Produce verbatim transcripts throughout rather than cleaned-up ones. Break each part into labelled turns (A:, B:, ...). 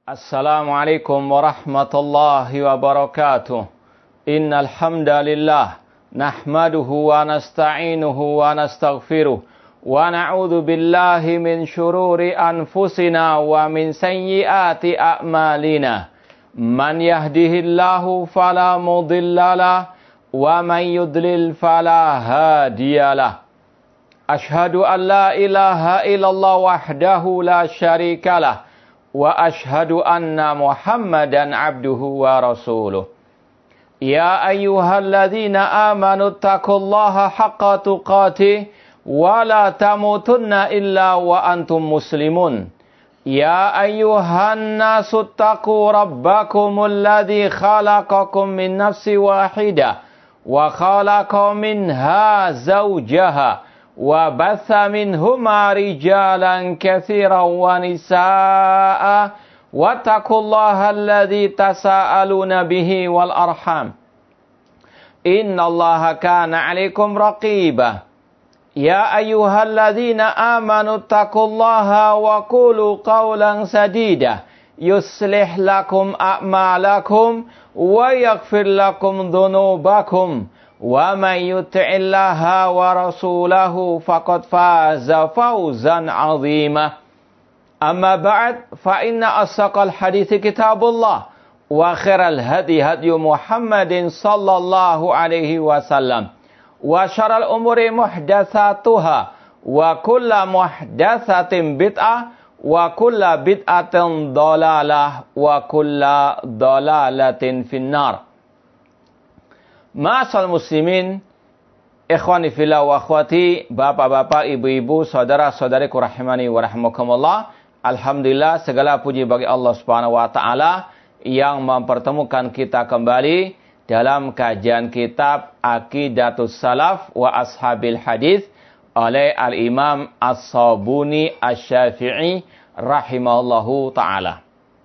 A: Assalamualaikum warahmatullahi wabarakatuh. Innal hamdalillah nahmaduhu wa nasta'inuhu wa nastaghfiruh wa na'udzu billahi min syururi anfusina wa min sayyiati a'malina. Man yahdihillahu fala mudhillalah wa man yudlil fala hadiyalah. Ashhadu an la ilaha illallah wahdahu la syarikalah wa ashhadu anna Muhammadan abduhu wa rasuluh. Ya ayyuhalladzina amanu taqullaha haqqa tuqatih wa la tamutunna illa wa antum muslimun. Ya ayyuhan nasu taqu rabbakumul ladzi khalaqakum min nafsin wahidah wa khalaqa minha zawjaha wa batha minhuma rijalan katsiran wa nisaa'a wattaqullaha alladzi tasaaluna bihi wal arham innallaha kana 'alaikum raqiba. Ya ayyuhalladzina amanu taqullaha wa qulu qawlan sadida yuslih lakum a'malakum wa yaghfir lakum dhunubakum wa man yuti'illaha wa rasulahu faqad faza fawzan 'azima. Amma ba'd, fa inna asdaqal hadithi kitabullah wa khairal hadi hadi Muhammadin sallallahu alaihi wasallam wa syarrul umuri muhdatsatuha wa kullu muhdatsatin bid'ah wa kullu bid'atin dhalalah wa kullu dhalalatin finnar. Ma'asal muslimin, ikhwani fillah wa akhwati, bapak-bapak, ibu-ibu, saudara-saudariku rahimani wa rahimakumullah. Alhamdulillah, segala puji bagi Allah Subhanahu wa taala yang mempertemukan kita kembali dalam kajian kitab Aqidatus Salaf wa Ashabil Hadis oleh Al-Imam As-Sabuni Asy-Syafi'i rahimahullahu taala.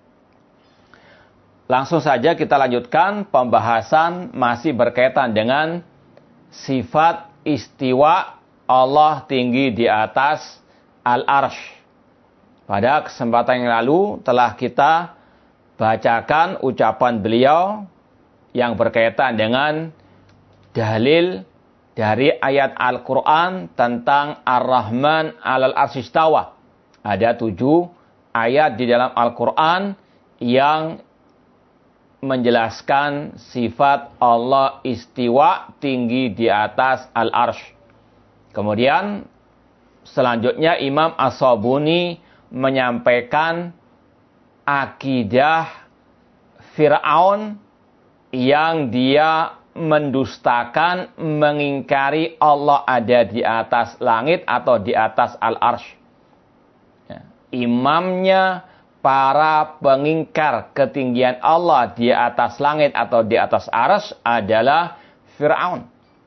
A: Langsung saja kita lanjutkan pembahasan masih berkaitan dengan sifat istiwa Allah tinggi di atas al-arsy. Pada kesempatan yang lalu telah kita bacakan ucapan beliau yang berkaitan dengan dalil dari ayat Al-Quran tentang Ar-Rahman alal arsy istawa. Ada tujuh ayat di dalam Al-Quran yang menjelaskan sifat Allah istiwa tinggi di atas al-arsy. Kemudian selanjutnya Imam As-Sabuni menyampaikan akidah Fir'aun yang dia mendustakan, mengingkari Allah ada di atas langit atau di atas al-arsy. Ya. Imamnya para pengingkar ketinggian Allah di atas langit atau di atas arsy adalah Fir'aun.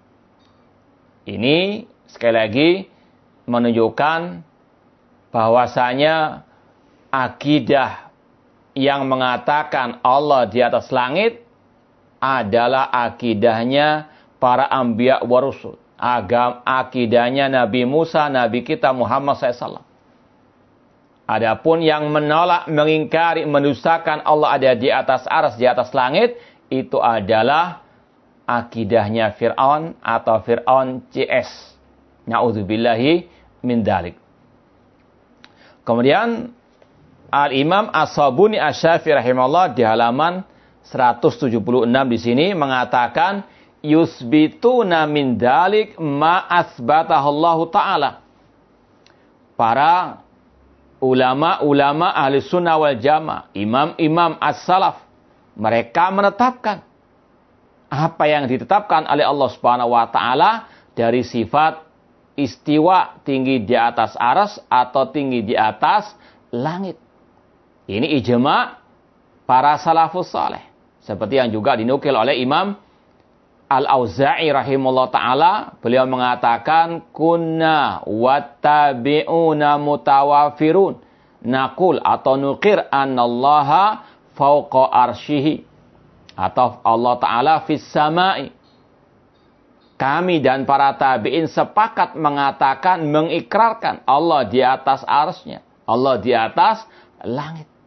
A: Ini sekali lagi menunjukkan bahwasanya akidah yang mengatakan Allah di atas langit adalah akidahnya para anbiya wa rusul. Agam akidahnya Nabi Musa, Nabi kita Muhammad sallallahu alaihi wasallam. Adapun yang menolak, mengingkari, mendustakan Allah ada di atas arsy, di atas langit, itu adalah akidahnya Fir'aun atau Fir'aun C S. Na'udzubillahi min dzalik. Kemudian Al-Imam As-Sabuni Asy-Syafi'i rahimahullah di halaman seratus tujuh puluh enam di sini mengatakan yusbituna min dzalik ma asbatahallahu ta'ala. Para ulama-ulama ahli sunnah wal jamaah, imam-imam as-salaf, mereka menetapkan apa yang ditetapkan oleh Allah Subhanahu wa taala dari sifat istiwa tinggi di atas arsy atau tinggi di atas langit. Ini ijma' para salafus saleh. Seperti yang juga dinukil oleh Imam Al-Auza'i rahimahullah ta'ala. Beliau mengatakan, kunna wattabi'una mutawafirun. Naqul atau nukir annallaha fauqa arsyihi. Atau Allah ta'ala fis sama'i. Kami dan para tabi'in sepakat mengatakan, mengikrarkan Allah di atas arsy-Nya. Allah di atas langit.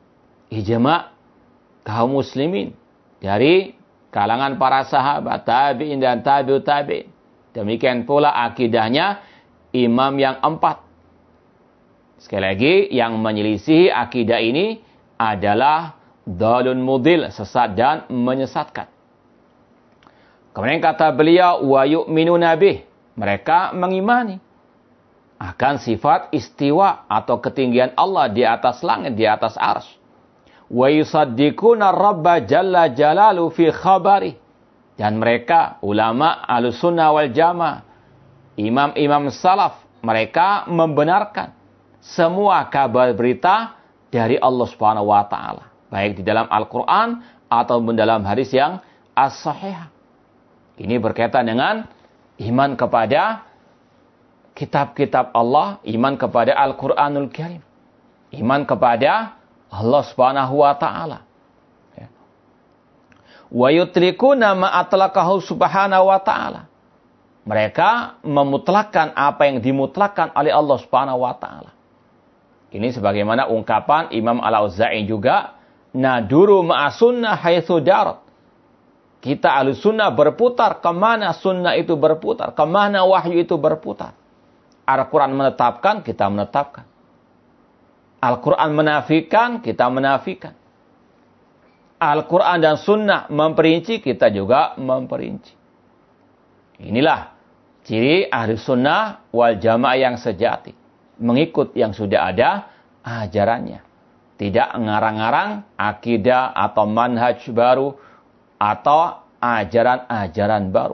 A: ijma' kaum muslimin dari kalangan para sahabat, tabi'in dan tabi'ut tabi'in. Demikian pula akidahnya imam yang empat. Sekali lagi, yang menyelisihi akidah ini adalah dalun mudil, sesat dan menyesatkan. Kemudian kata beliau, wa yu'minuna bih, mereka mengimani akan sifat istiwa atau ketinggian Allah di atas langit, di atas arsy. Wa yusaddiquna rabba jalla jalalu fi khabari. Dan mereka, ulama Ahlussunnah wal Jamaah, imam-imam salaf, mereka membenarkan semua kabar berita dari Allah Subhanahu wa taala, baik di dalam Al-Qur'an ataupun dalam hadis yang as-sahihah. Ini berkaitan dengan iman kepada kitab-kitab Allah, iman kepada Al-Qur'anul Karim, iman kepada Allah Subhanahu wa taala. Ya. Wa yutrikuna ma atlaqahu subhanahu wa taala. Mereka memutlakkan apa yang dimutlakkan oleh Allah Subhanahu wa taala. Ini sebagaimana ungkapan Imam Al-Auza'i juga, naduru ma'asunnah haitsu darat. Kita Ahlussunnah berputar kemana sunnah itu berputar, kemana wahyu itu berputar. Al-Quran menetapkan, kita menetapkan. Al-Quran menafikan, kita menafikan. Al-Quran dan sunnah memperinci, kita juga memperinci. Inilah ciri Ahlussunnah wal Jamaah yang sejati. Mengikut yang sudah ada ajarannya. Tidak ngarang-ngarang akidah atau manhaj baru atau ajaran-ajaran baru.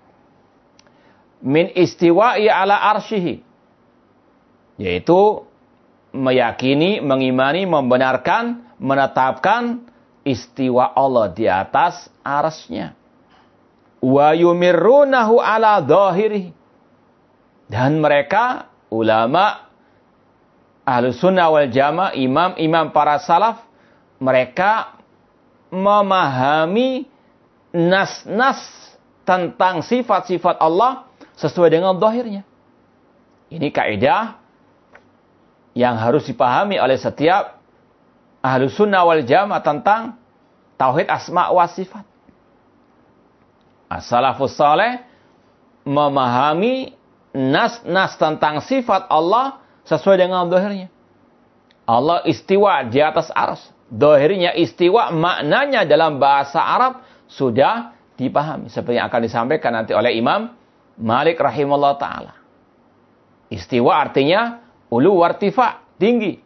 A: Min istiwa'i ala arsyihi. Yaitu meyakini, mengimani, membenarkan, menetapkan istiwa Allah di atas arsy-Nya. Wa yumirrunahu ala dhahirihi. Dan mereka, ulama Ahlussunnah wal Jamaah, imam-imam para salaf, mereka memahami nas-nas tentang sifat-sifat Allah sesuai dengan zahirnya. Ini kaidah yang harus dipahami oleh setiap Ahlussunnah wal Jamaah tentang tauhid asma wa sifat. As-salafus saleh memahami nas-nas tentang sifat Allah sesuai dengan zahirnya. Allah istiwa di atas arsy. Zahirnya istiwa, maknanya dalam bahasa Arab sudah dipahami. Seperti yang akan disampaikan nanti oleh Imam Malik rahimahullah ta'ala. Istiwa artinya ulu wartifa, tinggi.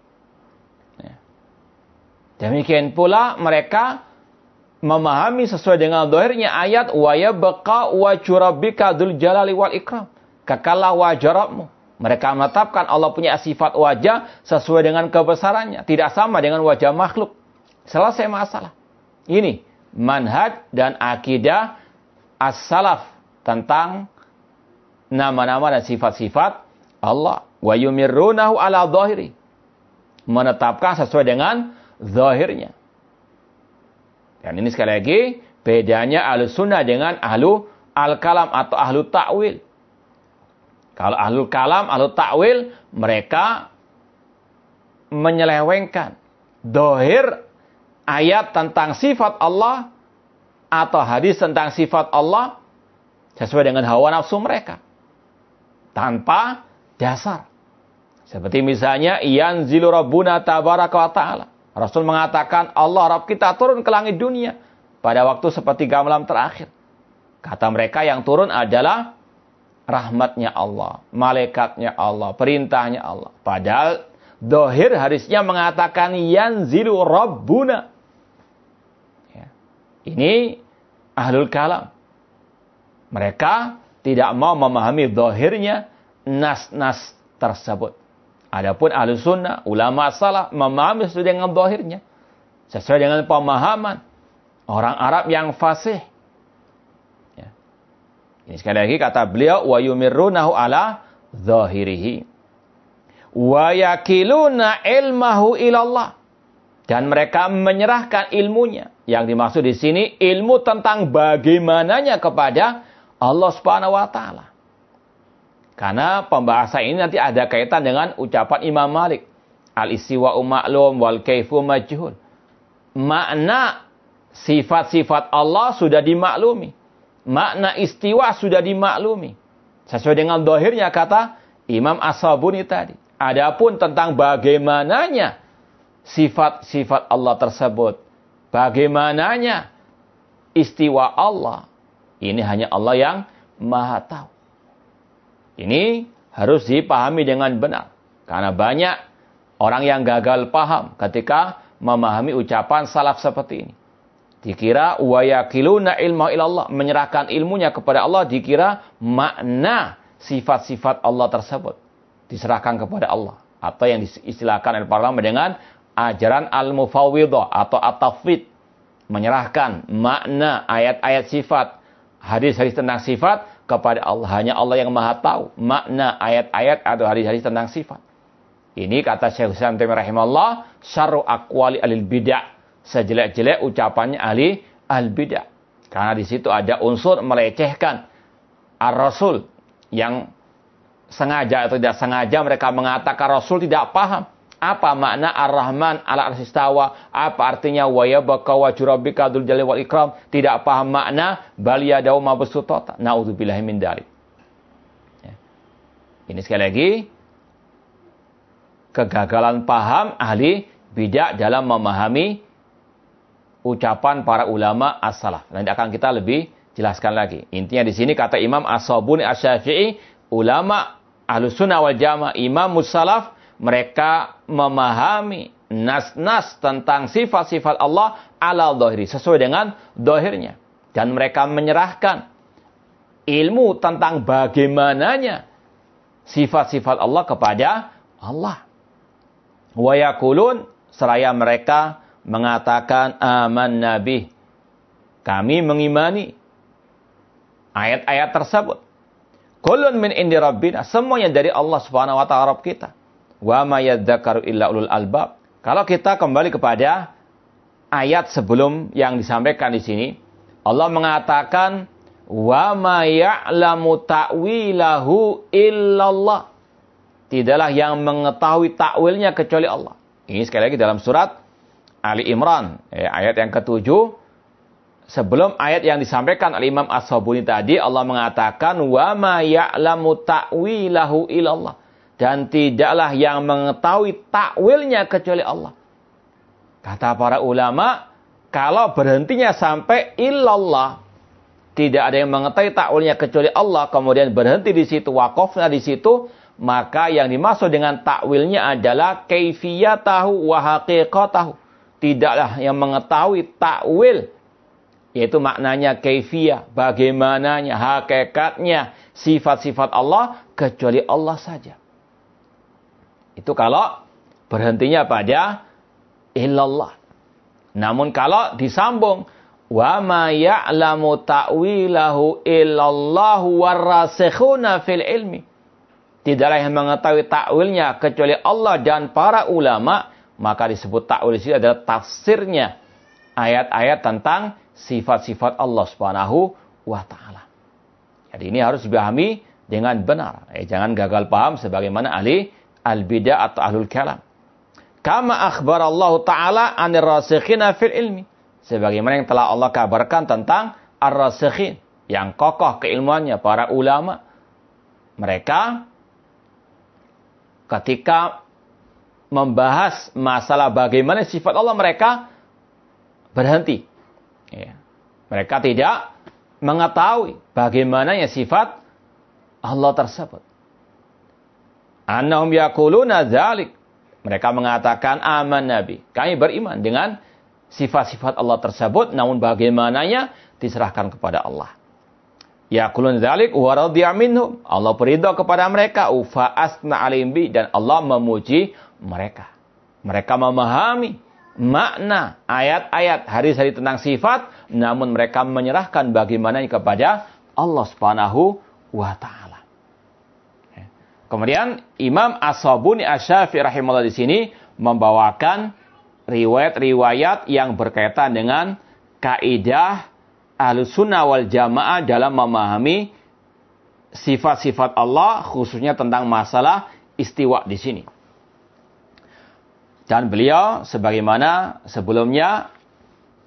A: Demikian pula mereka memahami sesuai dengan zahirnya ayat wa yabqa wajhu rabbika dzul jalali wal ikram. Kekallah wajah Rabbmu. Mereka menetapkan Allah punya sifat wajah sesuai dengan kebesarannya, tidak sama dengan wajah makhluk. Selesai masalah. Ini manhaj dan akidah as-salaf tentang nama-nama dan sifat-sifat Allah. Wa yumirrunahu ala dhahiri. Menetapkan sesuai dengan zahirnya. Dan ini sekali lagi bedanya Ahlussunnah dengan ahlu al-kalam atau ahlu ta'wil. Kalau ahlul kalam, ahlul ta'wil, mereka menyelewengkan dohir ayat tentang sifat Allah atau hadis tentang sifat Allah sesuai dengan hawa nafsu mereka. Tanpa dasar. Seperti misalnya, yanzilu rabbuna tabaraka wa ta'ala. Rasul mengatakan, Allah Rabb kita turun ke langit dunia pada waktu sepertiga malam terakhir. Kata mereka yang turun adalah rahmatnya Allah, malaikatnya Allah, perintahnya Allah. Padahal dohir hadisnya mengatakan yanzilu rabbuna. Ya. Ini ahlul kalam. Mereka tidak mau memahami dohirnya nas-nas tersebut. Adapun ahlus sunnah, ulama salaf memahami sesuai dengan dohirnya. Sesuai dengan pemahaman orang Arab yang fasih. Ini sekali lagi kata beliau wa yumirrunahu ala zahirihi wa yakiluna ilmahu ilallah, dan mereka menyerahkan ilmunya. Yang dimaksud di sini ilmu tentang bagaimananya kepada Allah Subhanahu wa taala. Karena pembahasan ini nanti ada kaitan dengan ucapan Imam Malik, al-istiwa'u ma'lum wal kaifu majhul. makna sifat-sifat Allah sudah dimaklumi. Makna istiwa sudah dimaklumi. Sesuai dengan dohirnya kata Imam As-Sabuni tadi. Adapun tentang bagaimananya sifat-sifat Allah tersebut, bagaimananya istiwa Allah, ini hanya Allah yang Maha tahu. Ini harus dipahami dengan benar. Karena banyak orang yang gagal paham ketika memahami ucapan salaf seperti ini. Dikira wa yakiluna ilma ilallah, menyerahkan ilmunya kepada Allah, dikira makna sifat-sifat Allah tersebut diserahkan kepada Allah, atau yang diistilahkan oleh para ulama dengan ajaran al-mufawwidah atau at-tafwid, menyerahkan makna ayat-ayat sifat, hadis-hadis tentang sifat kepada Allah. Hanya Allah yang Maha tahu makna ayat-ayat atau hadis-hadis tentang sifat. Ini kata Syekh Islam Taimiyah rahimahullah, syarru aqwali alil bid'ah, sejelek-jelek ucapannya ahli al-bid'ah. Karena di situ ada unsur melecehkan ar-rasul, yang sengaja atau tidak sengaja mereka mengatakan Rasul tidak paham apa makna ar-Rahman ala arsy istawa, apa artinya wa yabqa wajhu rabbika dzul jalali wal ikram, tidak paham makna bal yadahu mabsuutata. Nauzubillahi min dzalik. Ya. Ini sekali lagi kegagalan paham ahli bid'ah dalam memahami ucapan para ulama as-salaf. Nanti akan kita lebih jelaskan lagi. Intinya di sini kata Imam As-Sabuni Asy-Syafi'i, ulama Ahlus Sunnah wal Jamaah, Imam Mussalaf, mereka memahami nas-nas tentang sifat-sifat Allah ala dhahiri, sesuai dengan dhahirnya, dan mereka menyerahkan ilmu tentang bagaimananya sifat-sifat Allah kepada Allah. Wa yaqulun, seraya mereka mengatakan aman nabi, kami mengimani ayat-ayat tersebut. Kullun min indi rabbina, semuanya dari Allah Subhanahu wa taala Rabb kita. Wa ma yadzakaru illa ulul albab. Kalau kita kembali kepada ayat sebelum yang disampaikan di sini, Allah mengatakan wa ma ya'lamu ta'wilahu illallah. Tidaklah yang mengetahui takwilnya kecuali Allah. Ini sekali lagi dalam surat Ali Imran, eh, ayat yang ketujuh. Sebelum ayat yang disampaikan oleh Imam As-Sabuni tadi, Allah mengatakan wa ma ya'lamu ta'wilahu illallah, dan tidaklah yang mengetahui takwilnya kecuali Allah. Kata para ulama, kalau berhentinya sampai illallah, tidak ada yang mengetahui takwilnya kecuali Allah, kemudian berhenti di situ, wakofnya di situ, maka yang dimaksud dengan takwilnya adalah kaifiyatahu wa haqiqatahu. Tidaklah yang mengetahui takwil, yaitu maknanya kaifiyah, bagaimananya, hakikatnya, sifat-sifat Allah, kecuali Allah saja. Itu kalau berhentinya pada illallah. Namun kalau disambung, wa ma ya'lamu ta'wilahu illallahu warrasikhuna fil ilmi, tidaklah yang mengetahui takwilnya kecuali Allah dan para ulama, maka disebut takwil itu adalah tafsirnya ayat-ayat tentang sifat-sifat Allah Subhanahu wa taala. Jadi ini harus dipahami dengan benar. Eh, jangan gagal paham sebagaimana ahli al-bidah atau ahlul kalam. Kama akhbar Allah taala 'anir rasikhina fil ilmi. Sebagaimana yang telah Allah kabarkan tentang ar-rasikhin, yang kokoh keilmuannya, para ulama. Mereka ketika membahas masalah bagaimana sifat Allah, mereka berhenti. Ya. Mereka tidak mengetahui bagaimana sifat Allah tersebut. Annahum yaquluna dzalik. Mereka mengatakan aman nabi, kami beriman dengan sifat-sifat Allah tersebut, namun bagaimananya diserahkan kepada Allah. Yaqulun dzalik wa radiya minhum. Allah beridha kepada mereka, fa asna alaihim bi, dan Allah memuji mereka. Mereka memahami makna ayat-ayat hadis-hadis tentang sifat, namun mereka menyerahkan bagaimana kepada Allah Subhanahu wa taala. Kemudian Imam As-Sabuni Asy-Syafi'i rahimahullah di sini membawakan riwayat-riwayat yang berkaitan dengan kaidah Ahlus Sunnah wal Jamaah dalam memahami sifat-sifat Allah, khususnya tentang masalah istiwa di sini. Dan beliau sebagaimana sebelumnya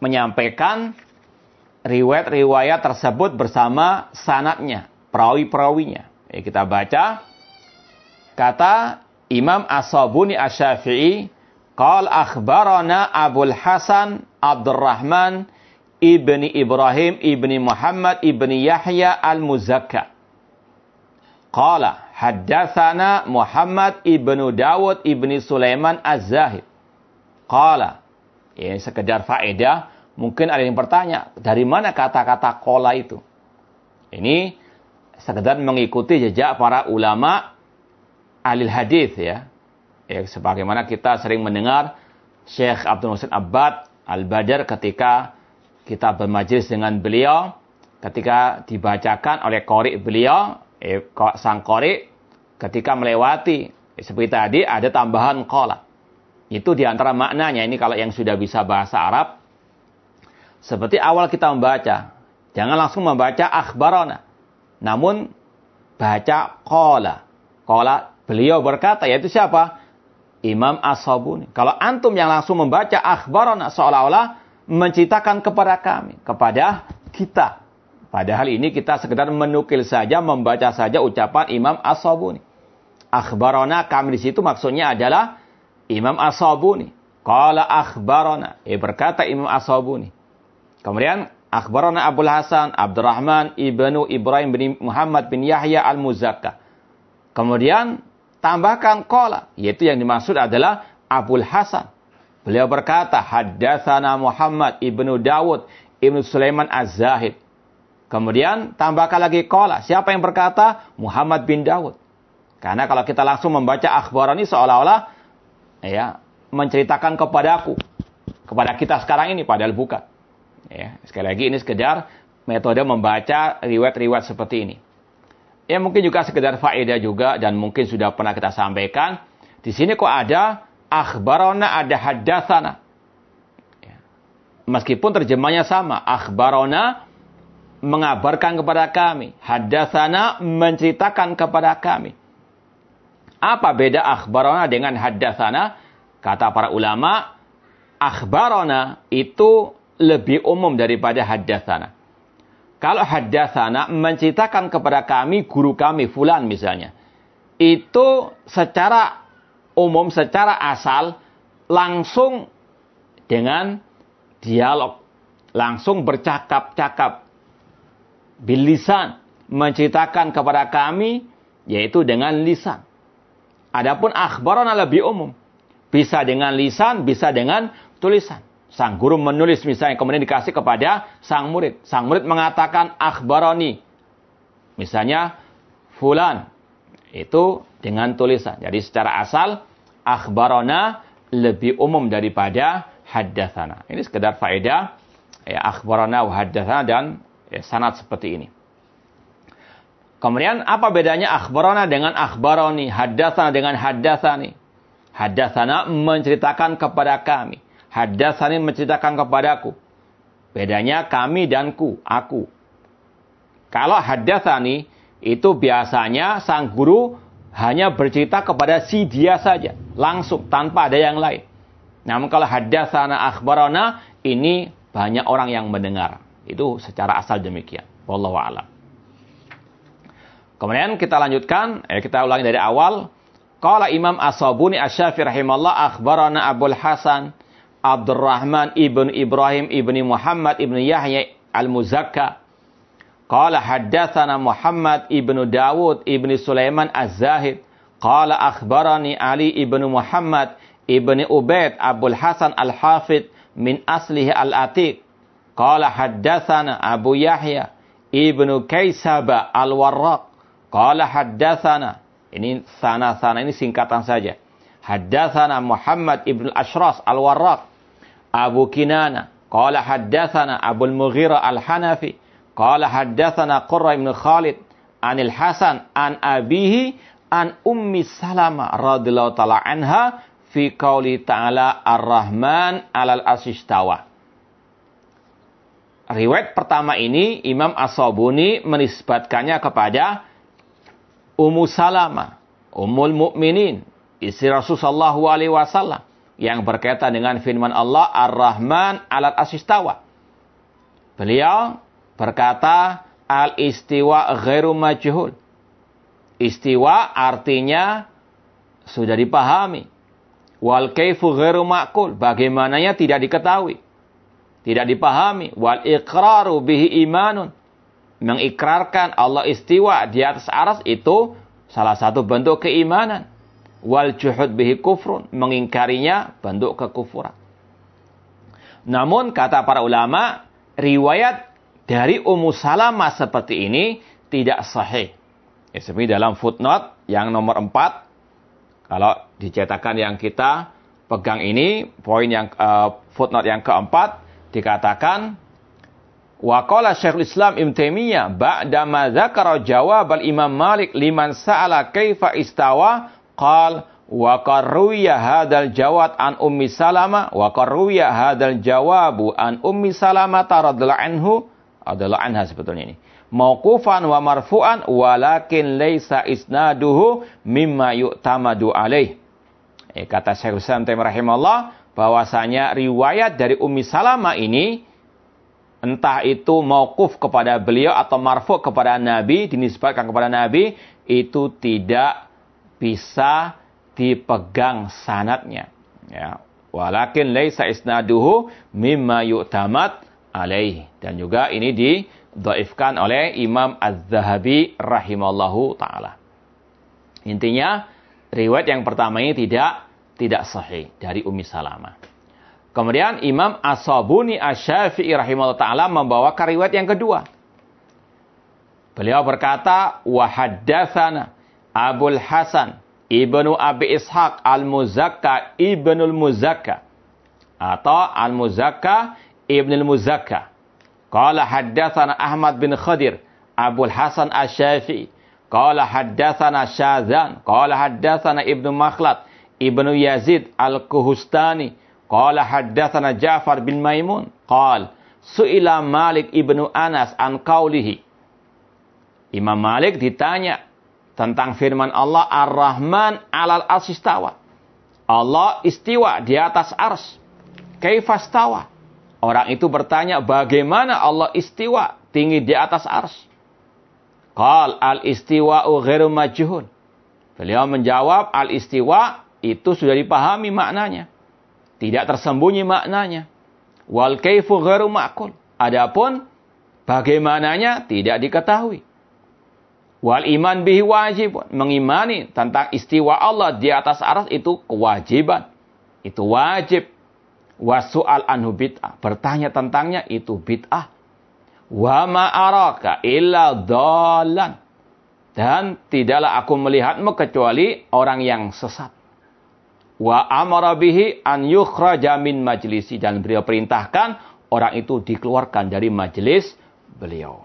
A: menyampaikan riwayat-riwayat tersebut bersama sanadnya, perawi-perawinya. Ya, kita baca kata Imam As-Sabuni Asy-Syafi'i, qala akhbarana Abul Hasan Abdurrahman ibni Ibrahim ibni Muhammad ibni Yahya Al-Muzakka. Qala haddatsana Muhammad ibnu Dawud ibni Sulaiman Az-Zahid. Qala, ini sekedar faedah, mungkin ada yang bertanya, dari mana kata-kata qala itu? Ini sekedar mengikuti jejak para ulama ahli hadis ya. Ya, sebagaimana kita sering mendengar Syekh Abdul Muhsin Abbad Al-Badr ketika kita bermajlis dengan beliau, ketika dibacakan oleh qori beliau, eh, sang qori, ketika melewati eh, seperti tadi ada tambahan qala. Itu diantara maknanya. Ini kalau yang sudah bisa bahasa Arab, seperti awal kita membaca, jangan langsung membaca akhbarana, namun baca qala. Qala, beliau berkata, yaitu siapa? Imam As-Sabuni. Kalau antum yang langsung membaca akhbarana, seolah-olah menceritakan kepada kami, kepada kita. Padahal ini kita sekedar menukil saja, membaca saja ucapan Imam As-Sabuni. Akhbarana, kami di situ maksudnya adalah Imam As-Sabuni. Qala akhbarana, eh, berkata Imam As-Sabuni. Kemudian akhbarana Abul Hasan Abdurrahman ibnu Ibrahim bin Muhammad bin Yahya Al-Muzakka. Kemudian tambahkan qala, yaitu yang dimaksud adalah Abul Hasan. Beliau berkata, haddatsana Muhammad ibnu Dawud ibnu Sulaiman Az-Zahid. Kemudian tambahkan lagi qala. Siapa yang berkata? Muhammad bin Dawud. Karena kalau kita langsung membaca akhbarani seolah-olah ya menceritakan kepadaku, kepada kita sekarang ini, padahal bukan. Ya, sekali lagi ini sekedar metode membaca riwayat-riwayat seperti ini. Ya mungkin juga sekedar faedah juga, dan mungkin sudah pernah kita sampaikan. Di sini kok ada akhbarona, ada haddatsana. Ya. Meskipun terjemahnya sama, akhbarona mengabarkan kepada kami, haddatsana menceritakan kepada kami. Apa beda akhbarona dengan haddatsana? Kata para ulama, akhbarona itu lebih umum daripada haddatsana. Kalau haddatsana menceritakan kepada kami, guru kami fulan misalnya, itu secara umum, secara asal, langsung dengan dialog, langsung bercakap-cakap, bilisan, menceritakan kepada kami, yaitu dengan lisan. Adapun akhbarana lebih umum, bisa dengan lisan, bisa dengan tulisan. Sang guru menulis misalnya, kemudian dikasih kepada sang murid. Sang murid mengatakan akhbarani. Misalnya, fulan. Itu dengan tulisan. Jadi secara asal, akhbarana lebih umum daripada haddatsana. Ini sekedar faedah. Ya, akhbarana wa haddatsana dan ya, sanad seperti ini. Kemudian, apa bedanya akhbarana dengan akhbarani? Haddatsana dengan haddatsani. Haddatsana menceritakan kepada kami. Haddatsani menceritakan kepadaku. Bedanya kami dan ku, aku. Kalau haddatsani itu biasanya sang guru hanya bercerita kepada si dia saja, langsung tanpa ada yang lain. Namun kalau haddatsana akhbarana, ini banyak orang yang mendengar. Itu secara asal demikian. Wallahu a'lam. Kemudian kita lanjutkan, eh, kita ulangi dari awal. Qala Imam As-Sabuni Asy-Syafi'i rahimahullah, akhbarana Abul Hasan Abdurrahman ibn Ibrahim ibni Muhammad ibn Yahya Al-Muzakka. Qala haddatsana Muhammad ibn Dawud ibni Sulaiman Az-Zahid. Qala akhbarani Ali ibn Muhammad ibni Ubaid Abul Hasan Al-Hafid min aslihi Al-Atiq. Qala haddatsana Abu Yahya ibnu Kaisaba Al-Warraq. Qala haddatsana, ini sana-sana ini singkatan saja. Haddatsana Muhammad ibn Al-Ashras Al-Warraq. Abu Kinana, qala haddatsana Abu Al-Mughirah Al-Hanafi, qala haddatsana Qurra ibn Khalid anil Hasan an abihi an Ummi Salamah radhiyallahu ta'ala anha fi qauli ta'ala Ar-Rahman 'alal arsy istawa. Riwayat pertama ini Imam As-Sabuni menisbatkannya kepada Ummu Salamah, Ummul Mukminin, istri Rasulullah sallallahu alaihi wasallam. yang berkaitan dengan firman Allah Ar-Rahman 'alal arsy istawa. Beliau berkata al-istiwa ghairu majhul. Istiwa artinya sudah dipahami. Wal kaifu ghairu ma'qul, bagaimananya tidak diketahui, tidak dipahami. Wal iqraru bihi imanun, mengikrarkan Allah istiwa di atas arsy itu salah satu bentuk keimanan. Wal juhud bihi kufrun, mengingkarinya bentuk kekufuran. Namun kata para ulama, riwayat dari Ummu Salamah seperti ini tidak sahih. Ya, seperti dalam footnote yang nomor empat, kalau dicetakan yang kita pegang ini, poin yang uh, footnote yang keempat, dikatakan, wa qala Syekhul Islam Ibnu Taimiyah ba'da ma dzakara jawab al-Imam Malik liman sa'ala kaifa istawa, qal wa qarruya hadzal jawab an Ummi Salamah wa qarruya hadzal jawabu an Ummi Salamah radhiyallahu anhu adalah anha sebetulnya ini. Mauqufan wa marfu'an walakin laisa isnaduhu mimma yu'tamadu alaih. Eh, kata Syekhul Islam Taimiyah rahimahullah bahwasanya riwayat dari Ummi Salamah ini entah itu mauquf kepada beliau atau marfu' kepada Nabi, dinisbatkan kepada Nabi, itu tidak bisa dipegang sanadnya. Ya, walakin laisa isnaduhu mimma yu'tamad alaih. Dan juga ini di dhaifkan oleh Imam Az-Zahabi rahimallahu taala. Intinya riwayat yang pertama ini tidak tidak sahih dari Ummi Salamah. Kemudian Imam As-Sabuni Asy-Syafi'i rahimahullahu taala membawakan riwayat yang kedua. Beliau berkata, wa haddatsana Abul Hasan Ibnu Abi Ishaq Al-Muzakka Ibnul Muzakka atau Al-Muzakka Ibnul Muzakka. Qala haddatsana Ahmad bin Khadir Abul Hasan Asy-Syafi'i. Qala haddatsana Syazan. Qala haddatsana Ibnu Makhlad Ibnu Yazid Al-Kuhustani. Qala haddatsana Ja'far bin Maimun. Qala su'ila Malik Ibnu Anas an qaulihi. Imam Malik ditanya tentang firman Allah Ar-Rahman 'alal arsy istawa. Allah istiwa di atas arsy. Kaifa istawa? Orang itu bertanya, bagaimana Allah istiwa tinggi di atas arsy? Qal al-istiwa'u ghairu majhul. Beliau menjawab, al-istiwa itu sudah dipahami maknanya, tidak tersembunyi maknanya. Wal kaifu ghairu ma'qul. Adapun bagaimananya tidak diketahui. Wal iman bihi wajib. Mengimani tentang istiwa Allah di atas arsy itu kewajiban. Itu wajib. Wasu'al anhu bid'ah. Bertanya tentangnya itu bid'ah. Wa ma araka illa dhallan. Dan tidaklah aku melihatmu kecuali orang yang sesat. Wa amara bihi an yukhraja min majlisi. Dan beliau perintahkan orang itu dikeluarkan dari majelis beliau.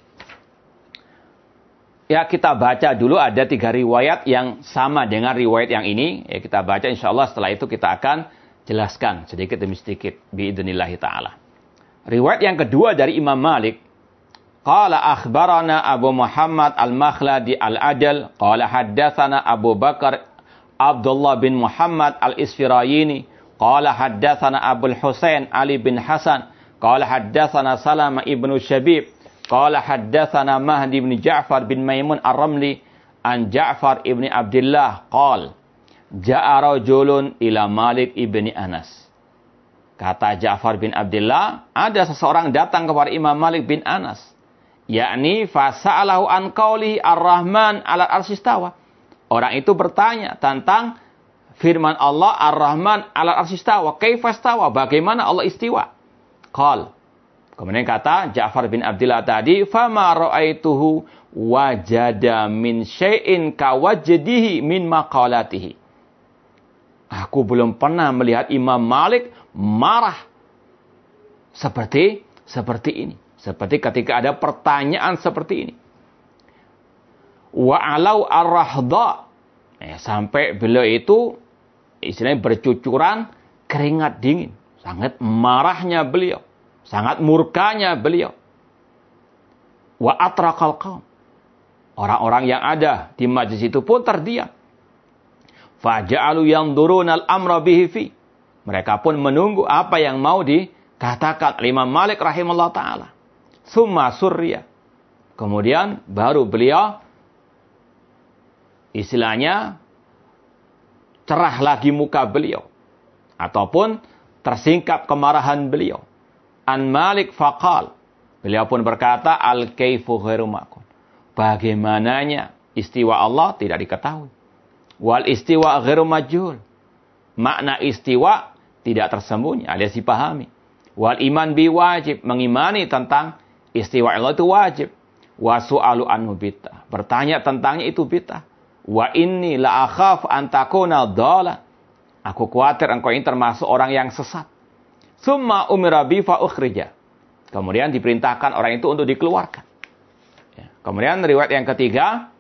A: Ya, kita baca dulu ada tiga riwayat yang sama dengan riwayat yang ini. Ya, kita baca insyaallah, setelah itu kita akan jelaskan sedikit demi sedikit biidznillah taala. Riwayat yang kedua dari Imam Malik, qala akhbarana Abu Muhammad Al-Makhladi Al-Adal, qala haddatsana Abu Bakar Abdullah bin Muhammad Al-Isfirayini, qala haddatsana Abul Husain Ali bin Hasan, qala haddatsana Salama ibnu Syabib, qala haddatsana Mahdi bin Ja'far bin Maimun Ar-Ramli an Ja'far ibni Abdullah qala ja'a rajulun ila Malik ibni Anas. Kata Ja'far bin Abdullah, ada seseorang datang kepada Imam Malik bin Anas, yakni fasa'alahu an qaulihi Ar-Rahman 'alal arsy istawa. Orang itu bertanya tentang firman Allah Ar-Rahman 'alal arsy istawa. Kaifa istawa? Bagaimana Allah istiwa? Qal. Kemudian kata Ja'far bin Abdullah tadi, fama ra'aituhu wajada min syai'in kawajdihi min maqalatihi. Aku belum pernah melihat Imam Malik marah seperti seperti ini. Seperti ketika ada pertanyaan seperti ini. Wa alau ar-rahda. Eh, sampai beliau itu istilahnya bercucuran keringat dingin. Sangat marahnya beliau. Sangat murkanya beliau. Wa atraqal qaum. Orang-orang yang ada di majlis itu pun terdiam. Faja'alu yanzuruna al-amra bihi fi. Mereka pun menunggu apa yang mau dikatakan Imam Malik rahimahullah ta'ala. Summa surriya. Kemudian baru beliau istilahnya cerah lagi muka beliau. Ataupun tersingkap kemarahan beliau. An Malik faqal. Beliau pun berkata, al-kaifu ghairu ma'qul. Bagaimananya istiwa Allah tidak diketahui. Wal istiwa ghairu majhul. Makna istiwa tidak tersembunyi alias dipahami. Wal iman bi wajib, mengimani tentang istiwa Allah itu wajib. Wa su'alu anhu bid'ah, bertanya tentangnya itu bid'ah. Wa inni la akhaf an takuna dhalah, aku khawatir engkau ini termasuk orang yang sesat. Summa umira bi fa ukhrija, kemudian diperintahkan orang itu untuk dikeluarkan. Ya. Kemudian riwayat yang ketiga,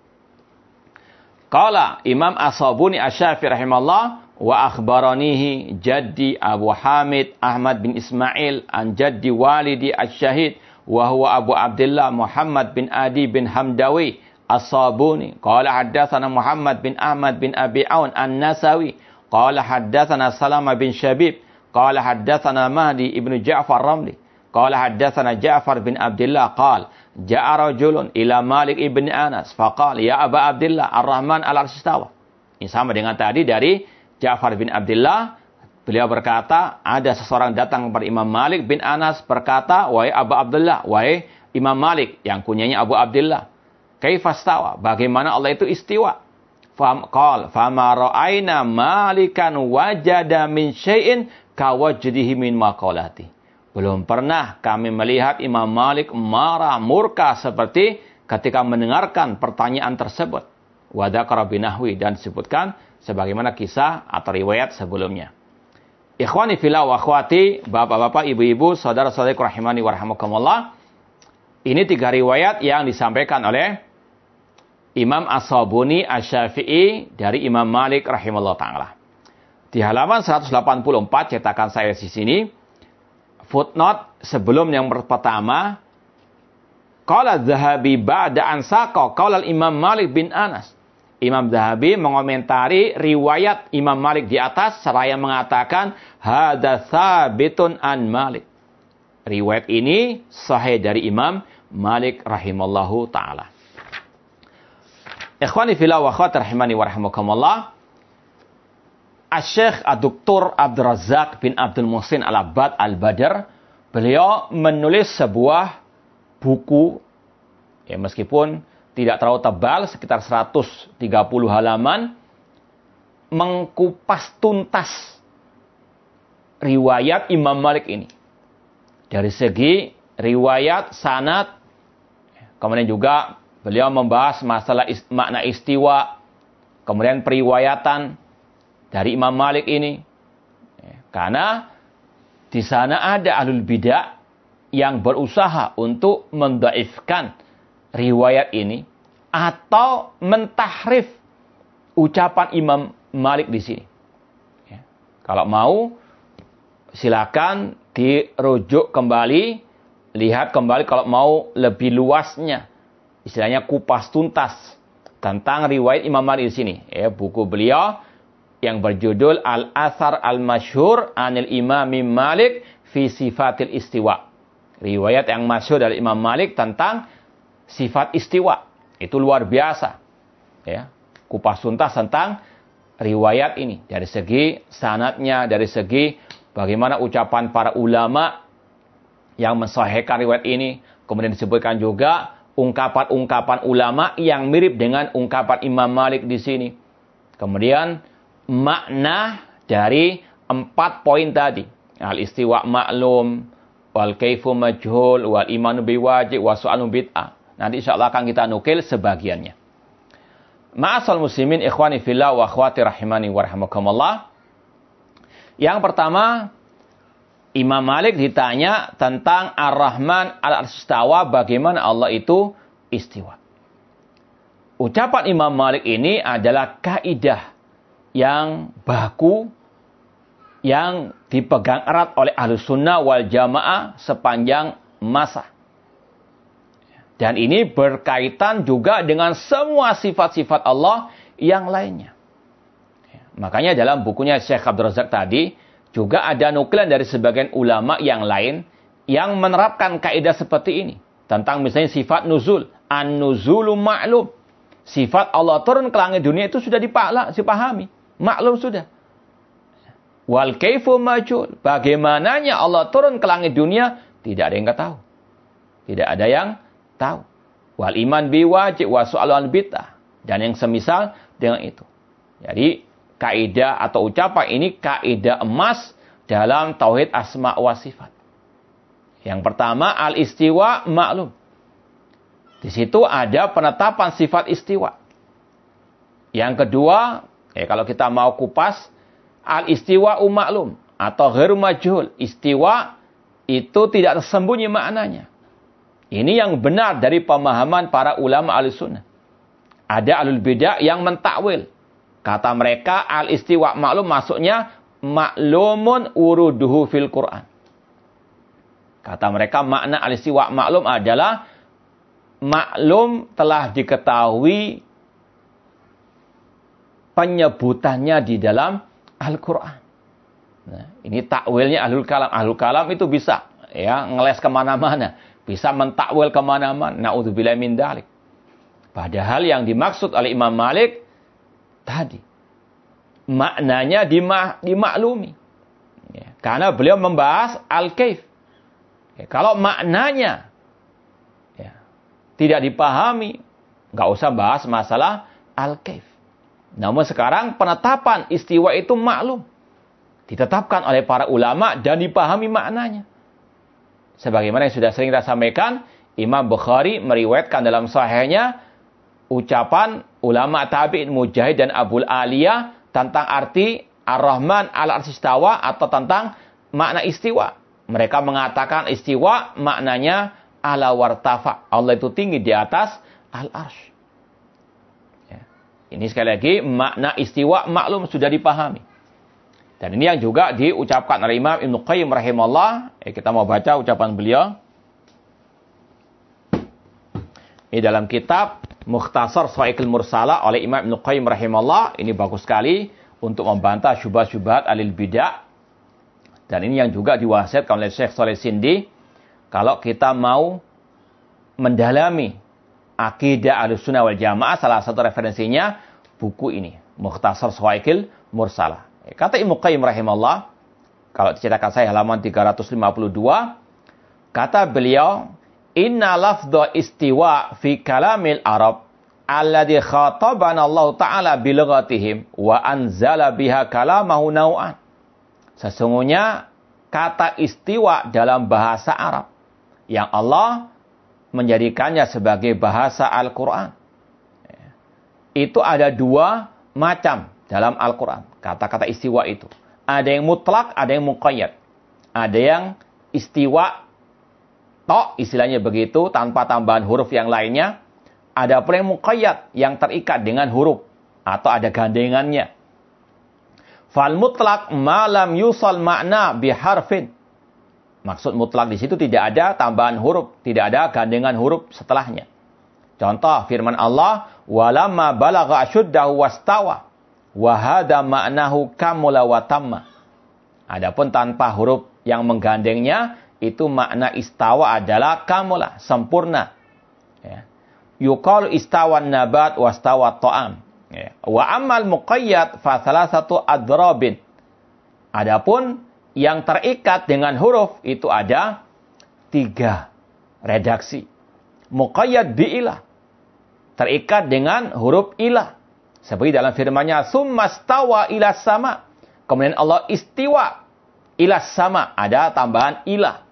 A: qala Imam As-Sabuni Asy-Syafi'i rahimahullah, wa akhbaranihi jaddi Abu Hamid Ahmad bin Ismail an jaddi walidi asy-syahid wa huwa Abu Abdullah Muhammad bin Adi bin Hamdawi As-Sabuni qala haddatsana Muhammad bin Ahmad bin Abi Aun An-Nasawi qala haddatsana Salama bin Syabib qala haddatsana Mahdi ibnu Ja'far Ramli qala haddatsana Ja'far bin Abdullah qala ja'a rajulun ila Malik ibn Anas faqala ya Aba Abdullah Ar-Rahman al-'arsy istawa. Ini sama dengan tadi dari Ja'far bin Abdullah, beliau berkata, ada seseorang datang kepada Imam Malik bin Anas berkata, wahai Abu Abdullah, wahai Imam Malik yang kunyanya Abu Abdullah, kaifastawa, bagaimana Allah itu istiwa? Qal, fama ra'aina Malikan wajada min syai'in kawajdihi min maqalati. Belum pernah kami melihat Imam Malik marah murka seperti ketika mendengarkan pertanyaan tersebut. Wa dzakara binahwi, dan disebutkan sebagaimana kisah atau riwayat sebelumnya. Ikhwani fillah wa akhwati, bapak-bapak, ibu-ibu, saudara-saudari rahimani wa rahimakumullah. Ini tiga riwayat yang disampaikan oleh Imam As-Sabuni Asy-Syafi'i dari Imam Malik rahimahullah ta'ala. Di halaman seratus delapan puluh empat cetakan saya di sini, footnote sebelum yang pertama, qala Dzahabi ba'da an saqa qaulal Imam Malik bin Anas. Imam Dzahabi mengomentari riwayat Imam Malik di atas seraya mengatakan hadza tsabitun an Malik. Riwayat ini sahih dari Imam Malik rahimallahu taala. Ikhwani fillah wa akhwati rahimani wa rahimakumullah. Asy-Syaikh Ad-Doktor Abdul Razzaq bin Abdul Muhsin Al-Abbad Al-Badr, beliau menulis sebuah buku, ya meskipun tidak terlalu tebal, sekitar seratus tiga puluh halaman, mengkupas tuntas riwayat Imam Malik ini. Dari segi riwayat, sanad, kemudian juga beliau membahas masalah ist- makna istiwa, kemudian periwayatan dari Imam Malik ini. Karena di sana ada ahlul bidah yang berusaha untuk mendaifkan riwayat ini atau mentahrif ucapan Imam Malik di sini. Ya. Kalau mau, silakan dirujuk kembali, lihat kembali kalau mau lebih luasnya, istilahnya kupas tuntas tentang riwayat Imam Malik di sini. Ya, buku beliau yang berjudul Al-Athar Al-Masyhur Anil Imam Malik fi Sifatil Istiwa. Riwayat yang masyhur dari Imam Malik tentang sifat istiwa. Itu luar biasa. Ya, kupas tuntas tentang riwayat ini. Dari segi sanadnya, dari segi bagaimana ucapan para ulama yang mensahihkan riwayat ini. Kemudian disebutkan juga ungkapan-ungkapan ulama yang mirip dengan ungkapan Imam Malik di sini. Kemudian makna dari empat poin tadi. Al-istiwa ma'lum, wal kaifu majhul, wal imanu biwajib, wa su'alu bid'ah. Nanti insyaAllah akan kita nukil sebagiannya. Ma'asal muslimin ikhwani fillah wa akhwati rahimani wa rahimakumullah. Yang pertama, Imam Malik ditanya tentang Ar-Rahman al-'arsy istawa, bagaimana Allah itu istiwa. Ucapan Imam Malik ini adalah kaidah yang baku, yang dipegang erat oleh Ahlus Sunnah wal Jamaah sepanjang masa. Dan ini berkaitan juga dengan semua sifat-sifat Allah yang lainnya. Makanya dalam bukunya Syekh Abdul Razzaq tadi, Juga ada nukilan dari sebagian ulama yang lain yang menerapkan kaidah seperti ini. Tentang misalnya sifat nuzul. An-nuzulu ma'lum. Sifat Allah turun ke langit dunia itu sudah dipahami. Maklum sudah. Wal kaifu majhul. Bagaimananya Allah turun ke langit dunia, tidak ada yang tahu. Tidak ada yang tahu. Wal iman bi wajib wa su'alun bid'ah. Dan yang semisal dengan itu. Jadi kaidah atau ucapan ini kaidah emas dalam tauhid asma wa sifat. Yang pertama, al-istiwa maklum. Di situ ada penetapan sifat istiwa. Yang kedua, eh, kalau kita mau kupas, al-istiwa maklum atau ghairu majhul. Istiwa itu tidak tersembunyi maknanya. Ini yang benar dari pemahaman para ulama Ahlussunnah. Ada ahlul bidah yang mentakwil. Kata mereka al-istiwa maklum maksudnya maklumun uruduhu fil Quran. Kata mereka makna al-istiwa maklum adalah maklum telah diketahui penyebutannya di dalam Al-Quran. Nah, ini takwilnya ahlul kalam. Ahlul kalam itu bisa ya ngeles kemana-mana. Bisa mentakwil kemana-mana. Na'udzubillah min dzalik. Padahal yang dimaksud oleh Imam Malik tadi maknanya dima, dimaklumi ya, karena beliau membahas al-kaif ya, kalau maknanya ya, tidak dipahami nggak usah bahas masalah al-kaif. Namun sekarang penetapan istiwa itu maklum ditetapkan oleh para ulama dan dipahami maknanya sebagaimana yang sudah sering kita sampaikan. Imam Bukhari meriwayatkan dalam sahihnya ucapan ulama tabi'in Mujahid dan Abul Aliyah tentang arti Ar-Rahman al-Arsy istawa atau tentang makna istiwa. Mereka mengatakan istiwa maknanya ala wartafa. Allah itu tinggi di atas al-arsy. Ya. Ini sekali lagi makna istiwa maklum sudah dipahami. Dan ini yang juga diucapkan oleh Imam Ibnu Qayyim rahimahullah. Eh, kita mau baca ucapan beliau. Ini dalam kitab Mukhtasar Shawaikil Mursalah oleh Imam Ibnu Qayyim rahimahullah. Ini bagus sekali untuk membantah syubhat-syubhat alil bidah. Dan ini yang juga diwasiatkan oleh Syekh Shalih Sindi. Kalau kita mau mendalami akidah Ahlussunnah wal Jamaah, salah satu referensinya buku ini, Mukhtasar Shawaikil Mursalah. Kata Ibnu Qayyim rahimahullah, kalau dicetakan saya halaman tiga ratus lima puluh dua, kata beliau, inna lafdha istiwa fi kalamil Arab alladhi khatabana Allah Ta'ala bilughatihim wa anzala biha kalamahu naw'an. Sesungguhnya kata istiwa dalam bahasa Arab yang Allah menjadikannya sebagai bahasa Al-Quran. Itu ada dua macam dalam Al-Quran. Kata-kata istiwa itu. Ada yang mutlak, ada yang muqayyad. Ada yang istiwa tok, istilahnya begitu, tanpa tambahan huruf yang lainnya. Ada pula yang muqayyad, yang terikat dengan huruf. Atau ada gandengannya. Fal mutlak malam yusal makna biharfin. Maksud mutlak di situ tidak ada tambahan huruf. Tidak ada gandengan huruf setelahnya. Contoh firman Allah, walamma balagha asyuddahu wastawa. Wahada maknahu kamula wa tamma. Adapun tanpa huruf yang menggandengnya, itu makna istawa adalah kamula, sempurna. Ya. Yuqalu istawa nabat wastawa ta'am. Ya. Wa ammal muqayyad fa salasatu adrabin. Adapun yang terikat dengan huruf itu ada tiga redaksi. Muqayyad bi'ilah. Terikat dengan huruf ilah. Seperti dalam firman-Nya, "Tsumma stawa ila sama." Kemudian Allah istiwa ila sama, ada tambahan ilah.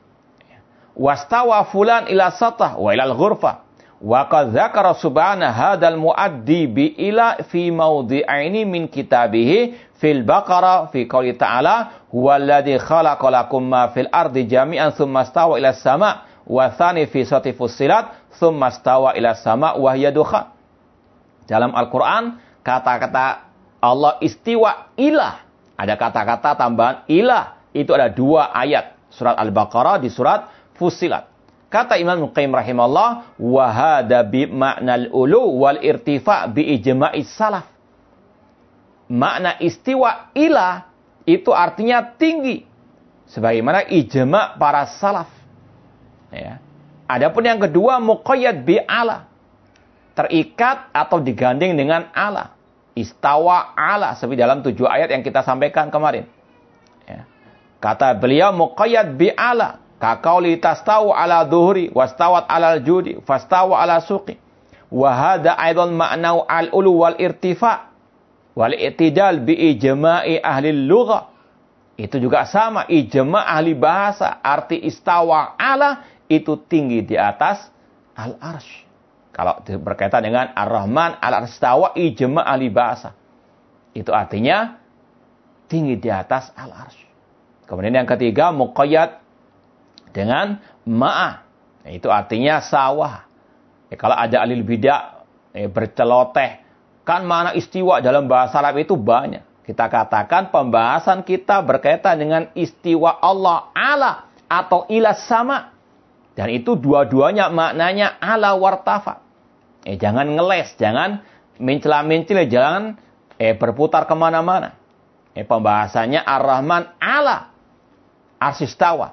A: Wastawa fulan ila satah wa ilal ghurfah. Wa qad dzakara subhanahu hadzal muaddi bi ila fi mawdhi'aini min kitabihi fil Baqarah fi qouli ta'ala huwallazi khalaqa lakum ma fil ardi jami'an tsumma stawa ila sama wa tsani fi surati Fussilat tsumma stawa ila sama wa hiya dukhan. Dalam Al-Quran, kata-kata Allah istiwa ilah. Ada kata-kata tambahan ilah. Itu ada dua ayat. Surat Al-Baqarah di surat Fussilat. Kata Imam Ibnu Qayyim rahimahullah, wa hadza bi ma'nal ulu wal irtifa bi ijma'is salaf. Makna istiwa ilah itu artinya tinggi. Sebagaimana ijma' para salaf. Ya. Adapun yang kedua, muqayyad bi ala. Terikat atau digandeng dengan ala. Istawa ala. Seperti dalam tujuh ayat yang kita sampaikan kemarin. Ya. Kata beliau, muqayyad bi ala. Kaqauli tastawu ala dhuhri. Wastawat ala judi. Fastawa ala suqi. Wahada aidan ma'nau al-ulu wal irtifa. Wal i'tidal bi ijma'i ahli lughah. Itu juga sama. Ijma' ahli bahasa. Arti istawa ala. Itu tinggi di atas al-arsh. Kalau berkaitan dengan ar-Rahman, al-arsh istawa, ijma' ahli bahasa. Itu artinya tinggi di atas al-arsh. Kemudian yang ketiga, muqayyad dengan ma'ah. Itu artinya sawah. Ya, kalau ada ahli bidah eh, berceloteh, kan makna istiwa dalam bahasa Arab itu banyak. Kita katakan pembahasan kita berkaitan dengan istiwa Allah ala atau ila sama. Dan itu dua-duanya maknanya ala wartafa. Eh, jangan ngeles, jangan mencela-mencela, jangan eh, berputar kemana-mana. Eh, pembahasannya ar-Rahman ala arsistawa.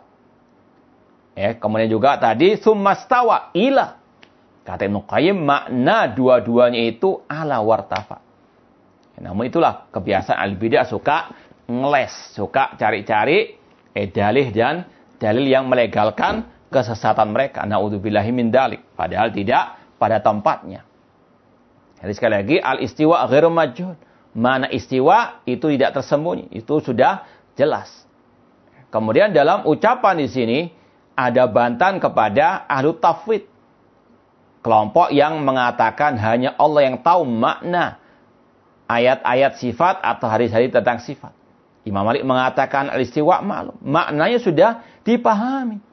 A: Eh, kemudian juga tadi summastawa ila. Kata Ibnu Qayyim, makna dua-duanya itu ala wartafa. Eh, namun itulah kebiasaan al-bidah, suka ngeles, suka cari-cari eh, dalih dan dalil yang melegalkan kesesatan mereka. Na'udzubillahi min dalik. Padahal tidak pada tempatnya. Jadi sekali lagi, al-istiwa ghairu majhul. Mana istiwa itu tidak tersembunyi. Itu sudah jelas. Kemudian dalam ucapan di sini, ada bantahan kepada ahlu tafwid. Kelompok yang mengatakan hanya Allah yang tahu makna ayat-ayat sifat atau hadis-hadis tentang sifat. Imam Malik mengatakan al-istiwa ma'lum. Maknanya sudah dipahami.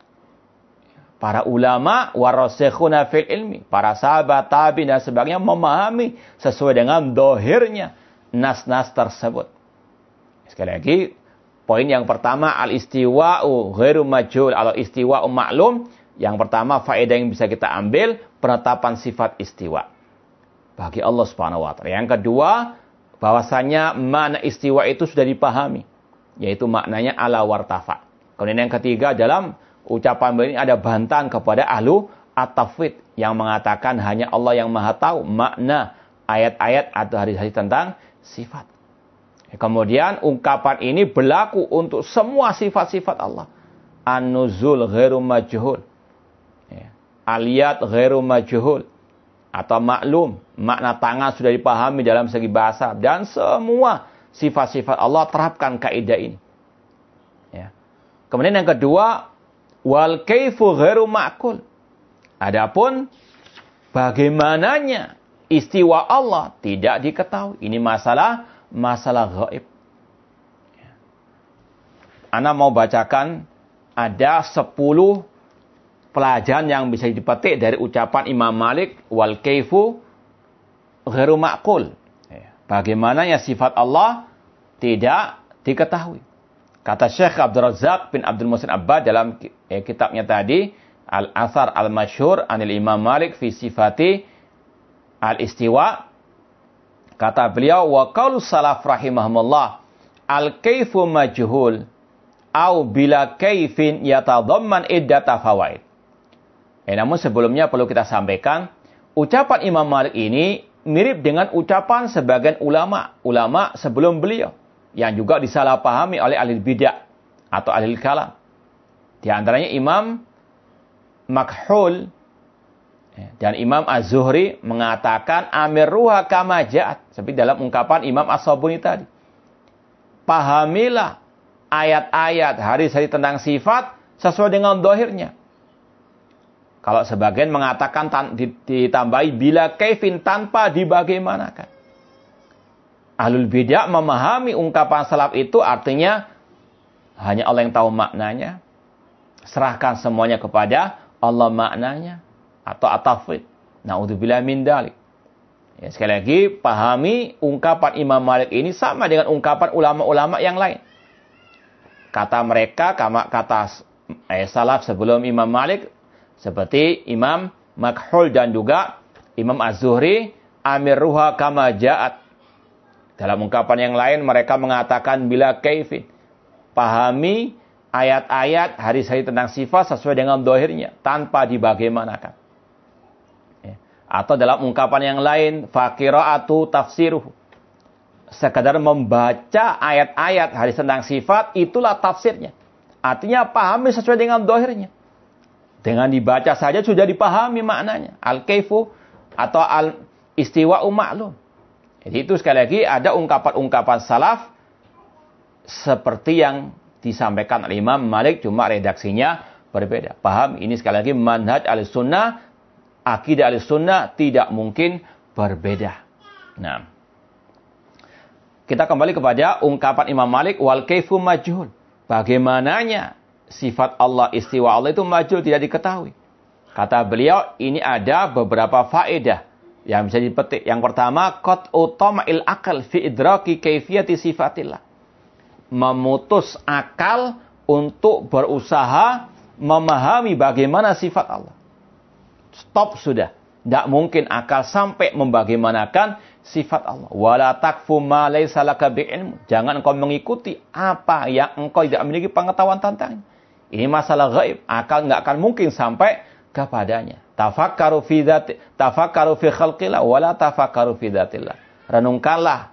A: Para ulama warasikhuna fil ilmi, para sahabat, tabi'in dan sebagainya memahami sesuai dengan dohirnya nas-nas tersebut. Sekali lagi, poin yang pertama al-istiwa'u ghairu majhul, al istiwa'u ma'lum. Yang pertama faedah yang bisa kita ambil, penetapan sifat istiwa bagi Allah Subhanahu wa taala. Yang kedua, bahwasanya makna istiwa itu sudah dipahami, yaitu maknanya ala wartafa. Kemudian yang ketiga, dalam ucapan ini ada bantahan kepada ahlu at-tafwid yang mengatakan hanya Allah yang maha tahu makna ayat-ayat atau hadis-hadis tentang sifat. Kemudian ungkapan ini berlaku untuk semua sifat-sifat Allah. An-nuzul ghairu majhul. Aliyat ghairu majhul. Atau maklum. Makna tangan sudah dipahami dalam segi bahasa. Dan semua sifat-sifat Allah terapkan kaidah ini. Ya. Kemudian yang kedua, wal kaifu ghairu ma'kul. Adapun bagaimananya istiwa Allah tidak diketahui. Ini masalah masalah gaib. Ana mau bacakan ada sepuluh pelajaran yang bisa dipetik dari ucapan Imam Malik, wal kaifu ghairu ma'kul. Bagaimananya sifat Allah tidak diketahui. Kata Syekh Abdul Razak bin Abdul Muhsin Abbad dalam eh, kitabnya tadi, Al-Athar Al-Masyhur Anil Imam Malik fi Sifati Al-Istiwa. Kata beliau, wa qaul salaf rahimahumullah, al-kaifu majhul au bila kaifin yatadamman iddata fawaid. Eh, namun sebelumnya perlu kita sampaikan, ucapan Imam Malik ini mirip dengan ucapan sebagian ulama, ulama sebelum beliau, yang juga disalahpahami oleh ahli bidah atau ahli kalam. Di antaranya Imam Makhul dan Imam Az-Zuhri mengatakan amiruha kama ja'at, seperti dalam ungkapan Imam As-Sabuni tadi. Pahamilah ayat-ayat hadis-hadis tentang sifat sesuai dengan dohirnya. Kalau sebagian mengatakan ditambahi bila kaifin, tanpa dibagaimanakan. Ahlul bidah memahami ungkapan salaf itu artinya hanya Allah yang tahu maknanya. Serahkan semuanya kepada Allah maknanya. Atau at-tafwid. Na'udzubillah min dalik. Ya, sekali lagi, pahami ungkapan Imam Malik ini sama dengan ungkapan ulama-ulama yang lain. Kata mereka, kata eh, salaf sebelum Imam Malik, seperti Imam Makhul dan juga Imam Az-Zuhri, amirruha kama ja'at. Dalam ungkapan yang lain mereka mengatakan bila kaifin. Pahami ayat-ayat hadis-hadis tentang sifat sesuai dengan dohirnya tanpa dibagaimanakan. Ya. Atau dalam ungkapan yang lain faqira'atu tafsiruhu. Sekadar membaca ayat-ayat hadis tentang sifat itulah tafsirnya. Artinya pahami sesuai dengan dohirnya. Dengan dibaca saja sudah dipahami maknanya. Al-kaifu atau al-istiwa'u ma'lum. Jadi itu sekali lagi ada ungkapan-ungkapan salaf seperti yang disampaikan oleh Imam Malik, cuma redaksinya berbeda. Paham? Ini sekali lagi manhaj Ahlussunnah, akidah Ahlussunnah tidak mungkin berbeda. Nah, kita kembali kepada ungkapan Imam Malik wal kaifu majhul. Bagaimananya sifat Allah, istiwa Allah itu majhul, tidak diketahui. Kata beliau, ini ada beberapa faedah yang bisa dipetik. Yang pertama, qat utama'il akal fi idraki kaifiyati sifatillah. Memutus akal untuk berusaha memahami bagaimana sifat Allah. Stop sudah. Tidak mungkin akal sampai membagaimanakan sifat Allah. Wala takfu ma laysa laka bi'ilm. Jangan engkau mengikuti apa yang engkau tidak memiliki pengetahuan tentangnya. Ini masalah gaib. Akal nggak akan mungkin sampai kepadanya. Tafakkaru fi dzati, tafakkaru fi khalqillah wala tafakkaru fi dzatillah. Renungkanlah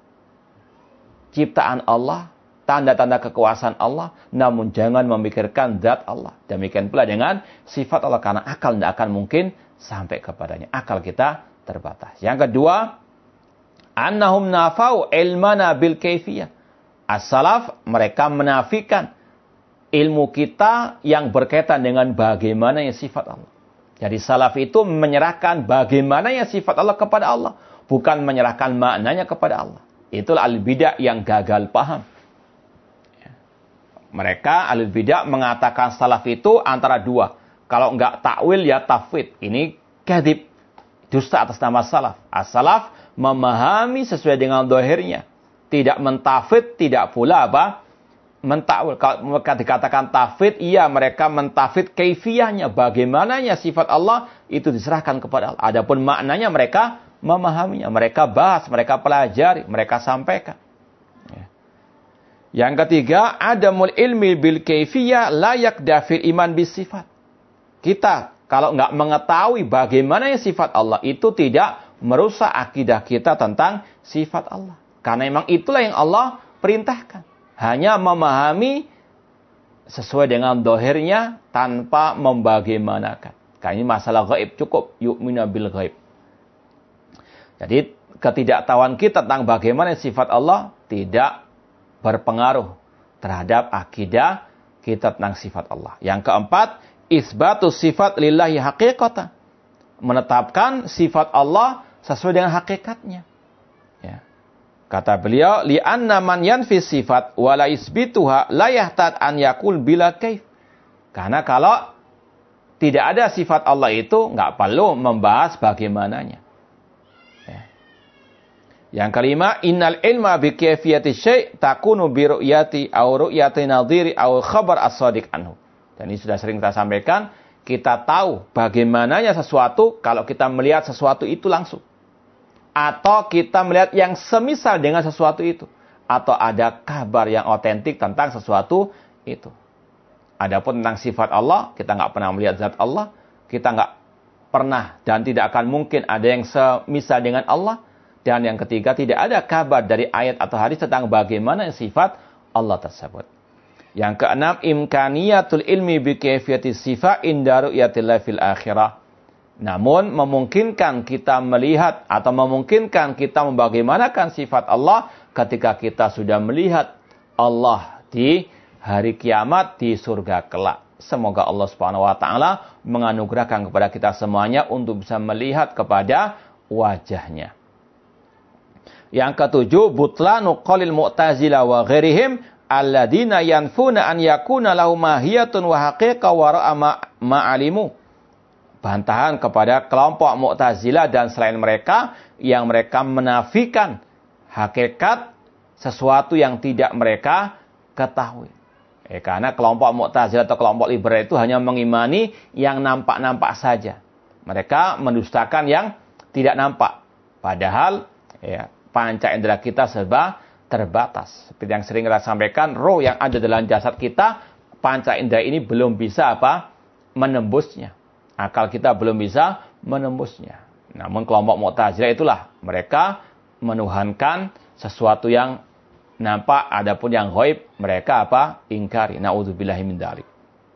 A: ciptaan Allah, tanda-tanda kekuasaan Allah, namun jangan memikirkan zat Allah. Demikian pula dengan sifat Allah, karena akal tidak akan mungkin sampai kepadanya. Akal kita terbatas. Yang kedua, annahum nafau ilmana bil kaifiyah. As-salaf mereka menafikan ilmu kita yang berkaitan dengan bagaimana yang sifat Allah. Jadi salaf itu menyerahkan bagaimana yang sifat Allah kepada Allah, bukan menyerahkan maknanya kepada Allah. Itulah al-bidah yang gagal paham. Mereka al-bidah mengatakan salaf itu antara dua. Kalau enggak takwil ya tafwid. Ini kadhib, dusta atas nama salaf. As-salaf memahami sesuai dengan dohirnya. Tidak mentafwid, tidak pula apa? Mentakwil. Kalau mereka dikatakan tafwid, iya mereka mentafwid kaifiyahnya, bagaimananya sifat Allah itu diserahkan kepada Allah. Adapun maknanya mereka memahaminya, mereka bahas, mereka pelajari, mereka sampaikan. Ya. Yang ketiga, adamul ilmi bil kaifiyah layak dafil iman bis sifat. Kita kalau nggak mengetahui bagaimana sifat Allah itu tidak merusak akidah kita tentang sifat Allah. Karena memang itulah yang Allah perintahkan. Hanya memahami sesuai dengan dohirnya tanpa membagaimanakan. Karena ini masalah gaib, cukup yu'mina bil gaib. Jadi ketidaktahuan kita tentang bagaimana sifat Allah tidak berpengaruh terhadap akidah kita tentang sifat Allah. Yang keempat, isbatus sifat lillahi haqiqatan. Menetapkan sifat Allah sesuai dengan hakikatnya. Ya. Kata beliau, li'anna man yanfi sifat wa la isbituha la yahtad an yakul bila kaif. Karena kalau tidak ada sifat Allah itu, nggak perlu membahas bagaimananya. Ya. Yang kelima, innal ilma bi kaifiyati syai' takunu bi ru'yati aw ru'yati nadhiri aw khabar as-sadiq anhu. Dan ini sudah sering kita sampaikan, kita tahu bagaimananya sesuatu kalau kita melihat sesuatu itu langsung. Atau kita melihat yang semisal dengan sesuatu itu. Atau ada kabar yang otentik tentang sesuatu itu. Adapun tentang sifat Allah, kita nggak pernah melihat zat Allah. Kita nggak pernah dan tidak akan mungkin ada yang semisal dengan Allah. Dan yang ketiga, tidak ada kabar dari ayat atau hadis tentang bagaimana sifat Allah tersebut. Yang keenam, imkaniyatul ilmi bi kaifiyati sifat inda ru'yatillah fil akhirah. Namun memungkinkan kita melihat atau memungkinkan kita membagaimanakan sifat Allah ketika kita sudah melihat Allah di hari kiamat di surga kelak. Semoga Allah Subhanahu wa taala menganugerahkan kepada kita semuanya untuk bisa melihat kepada wajahnya. Yang ketujuh, butlanu qaulil mu'tazilah wa ghairihim alladzina yanfuna an yakuna lahum mahiyatun wa haqiqah wa ra'a ma'alimu. Bantahan kepada kelompok Mu'tazilah dan selain mereka yang mereka menafikan hakikat sesuatu yang tidak mereka ketahui. Eh, karena kelompok Mu'tazilah atau kelompok liberal itu hanya mengimani yang nampak-nampak saja. Mereka mendustakan yang tidak nampak. Padahal ya, panca indera kita serba terbatas. Seperti yang sering kita sampaikan, roh yang ada dalam jasad kita, panca indera ini belum bisa apa? Menembusnya. Akal kita belum bisa menembusnya. Namun kelompok Mu'tazilah itulah, mereka menuhankan sesuatu yang nampak, adapun yang ghaib mereka apa? Ingkari. Na'udzubillahi min dzalik.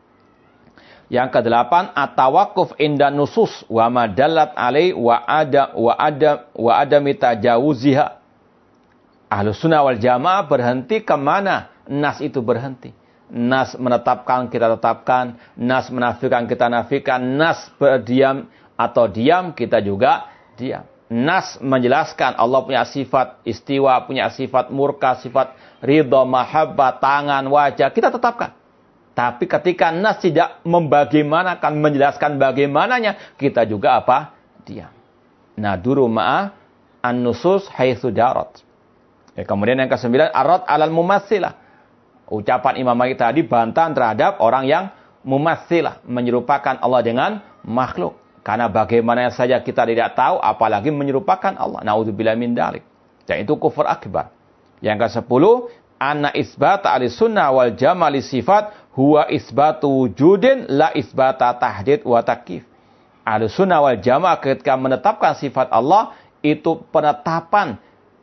A: Yang kedelapan, at-tawaqquf inda nusus wa ma dallat alai wa ada wa ada wa adami tajawuziha. Ahlus Sunnah wal Jamaah berhenti kemana nas itu berhenti. Nas menetapkan, kita tetapkan. Nas menafikan, kita nafikan. Nas berdiam atau diam, kita juga diam. Nas menjelaskan Allah punya sifat istiwa, punya sifat murka, sifat ridha, mahabbah, tangan, wajah. Kita tetapkan. Tapi ketika nas tidak membagaimanakan, menjelaskan bagaimananya, kita juga apa? Diam. Naduru ma'a an-nusus haitsu darat. Ya, kemudian yang kesembilan, arad alal mumatsilah. Ucapan Imam Malik tadi bantahan terhadap orang yang mumatsilah, menyerupakan Allah dengan makhluk. Karena bagaimana saja kita tidak tahu, apalagi menyerupakan Allah. Na'udzubillah min dzalik. Dan itu kufur akbar. Yang kesepuluh, anna isbata ahli sunnah wal jamaah li sifat huwa isbatu wujudin la isbata tahdid wa takyif. Ahli sunnah wal jamaah ketika menetapkan sifat Allah, itu penetapan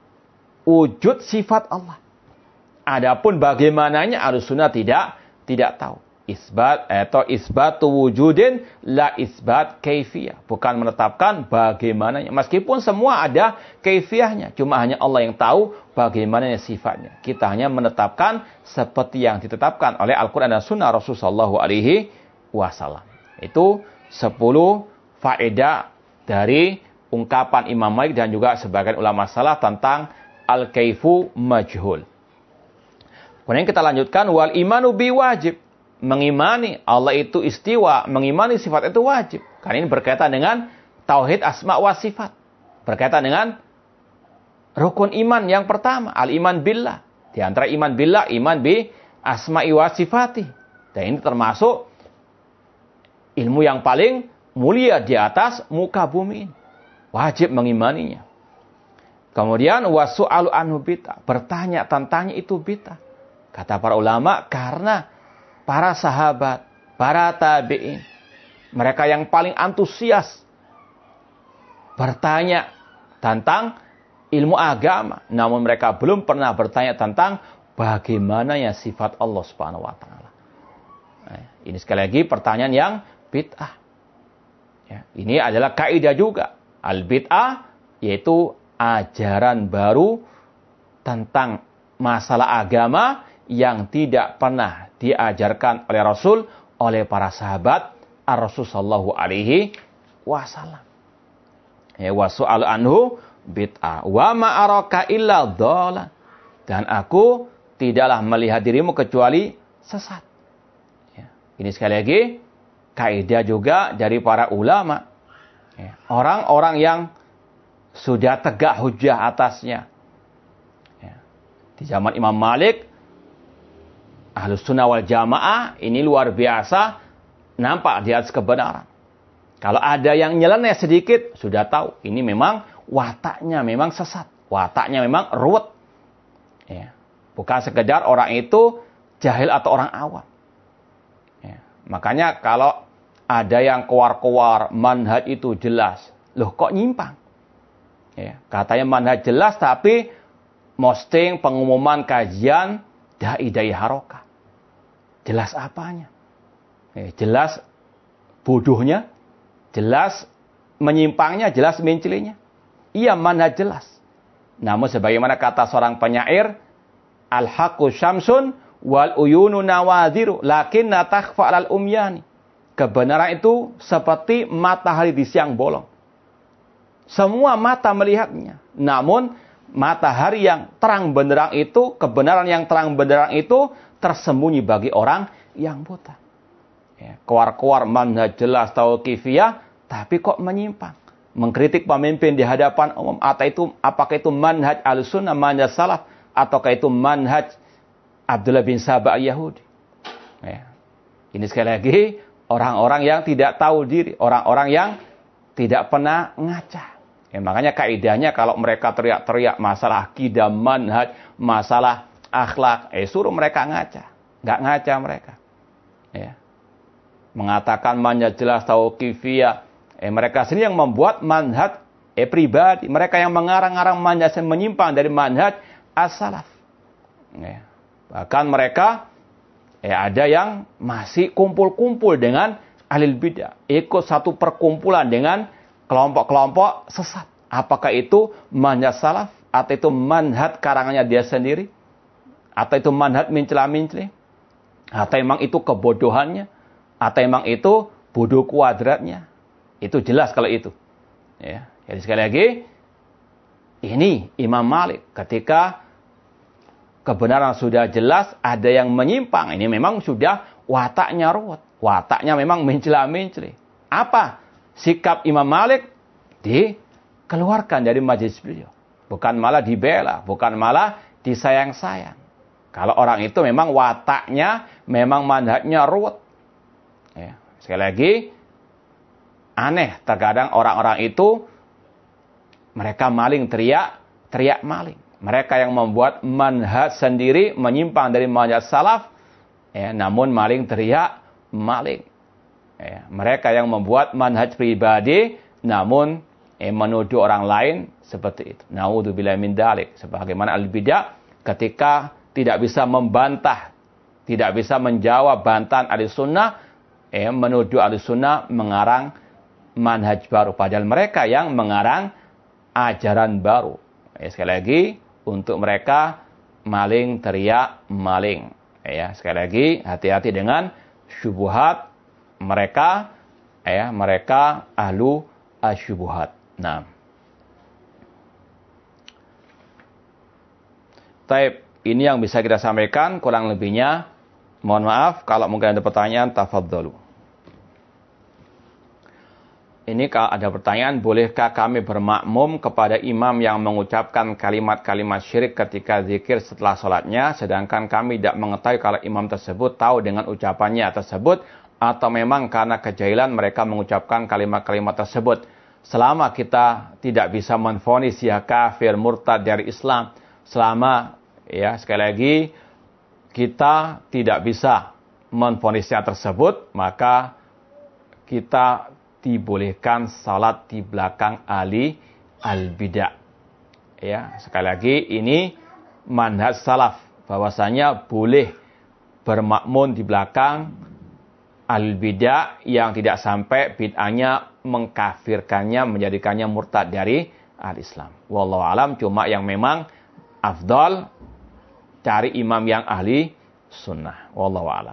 A: wujud sifat Allah. Adapun bagaimananya ahli sunnah tidak tidak tahu. Isbat atau isbatu wujudin la isbat kaifiyah. Bukan menetapkan bagaimananya. Meskipun semua ada kaifiyahnya. Cuma hanya Allah yang tahu bagaimana sifatnya. Kita hanya menetapkan seperti yang ditetapkan oleh Al-Quran dan Sunnah Rasulullah Shallallahu Alaihi Wasallam. Itu sepuluh faedah dari ungkapan Imam Malik dan juga sebagian ulama salaf tentang al-kaifu majhul. Kemudian kita lanjutkan, wal imanu bi wajib. Mengimani Allah itu istiwa, mengimani sifat itu wajib. Karena ini berkaitan dengan tauhid asma wa sifat. Berkaitan dengan rukun iman yang pertama, al-iman billah. Di antara iman billah, iman bi asma'i wa sifati. Dan ini termasuk ilmu yang paling mulia di atas muka bumi ini. Wajib mengimaninya. Kemudian wasu'alu anhu bid'ah. Bertanya tentangnya itu bid'ah. Kata para ulama, karena para sahabat, para tabi'in, mereka yang paling antusias bertanya tentang ilmu agama, namun mereka belum pernah bertanya tentang bagaimana ya sifat Allah Subhanahu wa taala. Nah, ini sekali lagi pertanyaan yang bid'ah. Ya, ini adalah kaidah juga. Al-bid'ah yaitu ajaran baru tentang masalah agama yang tidak pernah diajarkan oleh Rasul, oleh para sahabat Ar-Rasul sallallahu alaihi wasallam. Ya, wa su'al anhu bid'ah. Wa ma araka illa dhalan. Dan aku tidaklah melihat dirimu kecuali sesat. Ya, ini sekali lagi kaidah juga dari para ulama. Ya, orang-orang yang sudah tegak hujjah atasnya. Ya, di zaman Imam Malik, Ahlus Sunnah wal Jamaah ini luar biasa nampak di atas kebenaran. Kalau ada yang nyeleneh sedikit, sudah tahu ini memang wataknya memang sesat, wataknya memang ruwet. Ya. Bukan sekedar orang itu jahil atau orang awam. Ya. Makanya kalau ada yang keluar-keluar manhaj itu jelas, loh kok nyimpang? Ya. Katanya manhaj jelas tapi posting pengumuman kajian dai-dai harokah. Jelas apanya? Eh, jelas bodohnya, jelas menyimpangnya, jelas mencelinya. Iya, mana jelas. Namun sebagaimana kata seorang penyair, al-haqqu syamsun wal uyunu nawadhiru lakinna takhfa 'alal umyani. Kebenaran itu seperti matahari di siang bolong. Semua mata melihatnya. Namun matahari yang terang benderang itu, kebenaran yang terang benderang itu tersembunyi bagi orang yang buta. Ya, keluar-keluar manhaj jelas tauqifiyah, tapi kok menyimpang. Mengkritik pemimpin di hadapan umum. Atau itu, apakah itu manhaj al-sunnah, manhaj salaf, ataukah itu manhaj Abdullah bin Sabah Yahudi. Ya. Ini sekali lagi, orang-orang yang tidak tahu diri. Orang-orang yang tidak pernah ngaca. Ya, makanya kaidahnya kalau mereka teriak-teriak masalah akidah, manhaj, masalah akhlak, eh suruh mereka ngaca. Nggak ngaca mereka. Ya. Mengatakan manhaj jelas tauqifiyah. Eh mereka sendiri yang membuat manhaj eh pribadi. Mereka yang mengarang-arang manhaj yang menyimpang dari manhaj as-salaf. Ya. Bahkan mereka eh ada yang masih kumpul-kumpul dengan ahlul bidah. Ikut satu perkumpulan dengan kelompok-kelompok sesat. Apakah itu manhaj salaf? Atau itu manhaj karangannya dia sendiri? Atau itu manhaj mincela-minceli? Atau memang itu kebodohannya? Atau memang itu bodoh kuadratnya? Itu jelas kalau itu. Ya. Jadi sekali lagi, ini Imam Malik. Ketika kebenaran sudah jelas, ada yang menyimpang. Ini memang sudah wataknya ruwet. Wataknya memang mencela-menceli. Apa sikap Imam Malik? Dikeluarkan dari majelis beliau. Bukan malah dibela, bukan malah disayang-sayang. Kalau orang itu memang wataknya, memang manhajnya ruwet. Ya. Sekali lagi, aneh terkadang orang-orang itu, mereka maling teriak, teriak maling. Mereka yang membuat manhaj sendiri, menyimpang dari manhaj salaf, ya, namun maling teriak maling. Ya. Mereka yang membuat manhaj pribadi, namun eh, menuduh orang lain seperti itu. Na'udzubillahi min dzalik. Sebagaimana al-bidah ketika tidak bisa membantah, tidak bisa menjawab bantahan ahli sunnah, eh, menuduh ahli sunnah mengarang manhaj baru. Padahal mereka yang mengarang ajaran baru. Eh, sekali lagi, untuk mereka maling teriak maling. Eh, ya, sekali lagi hati-hati dengan syubhat mereka, eh, ya, mereka ahlu asyubuhat. Nah, taib, ini yang bisa kita sampaikan, kurang lebihnya mohon maaf. Kalau mungkin ada pertanyaan, tafadhalu. Ini kalau ada pertanyaan, bolehkah kami bermakmum kepada imam yang mengucapkan kalimat-kalimat syirik ketika zikir setelah sholatnya, sedangkan kami tidak mengetahui kalau imam tersebut tahu dengan ucapannya tersebut, atau memang karena kejahilan mereka mengucapkan kalimat-kalimat tersebut. Selama kita tidak bisa menvonis ya kafir, murtad dari Islam, selama, ya sekali lagi, kita tidak bisa menvonisnya tersebut, maka kita dibolehkan salat di belakang ahli al-bidah. Ya, sekali lagi, ini manhaj salaf, bahwasanya boleh bermakmun di belakang al-bidah yang tidak sampai bid'ahnya mengkafirkannya, menjadikannya murtad dari al-Islam. Wallahu alam, cuma yang memang afdal cari imam yang ahli sunnah. Wallahu alam.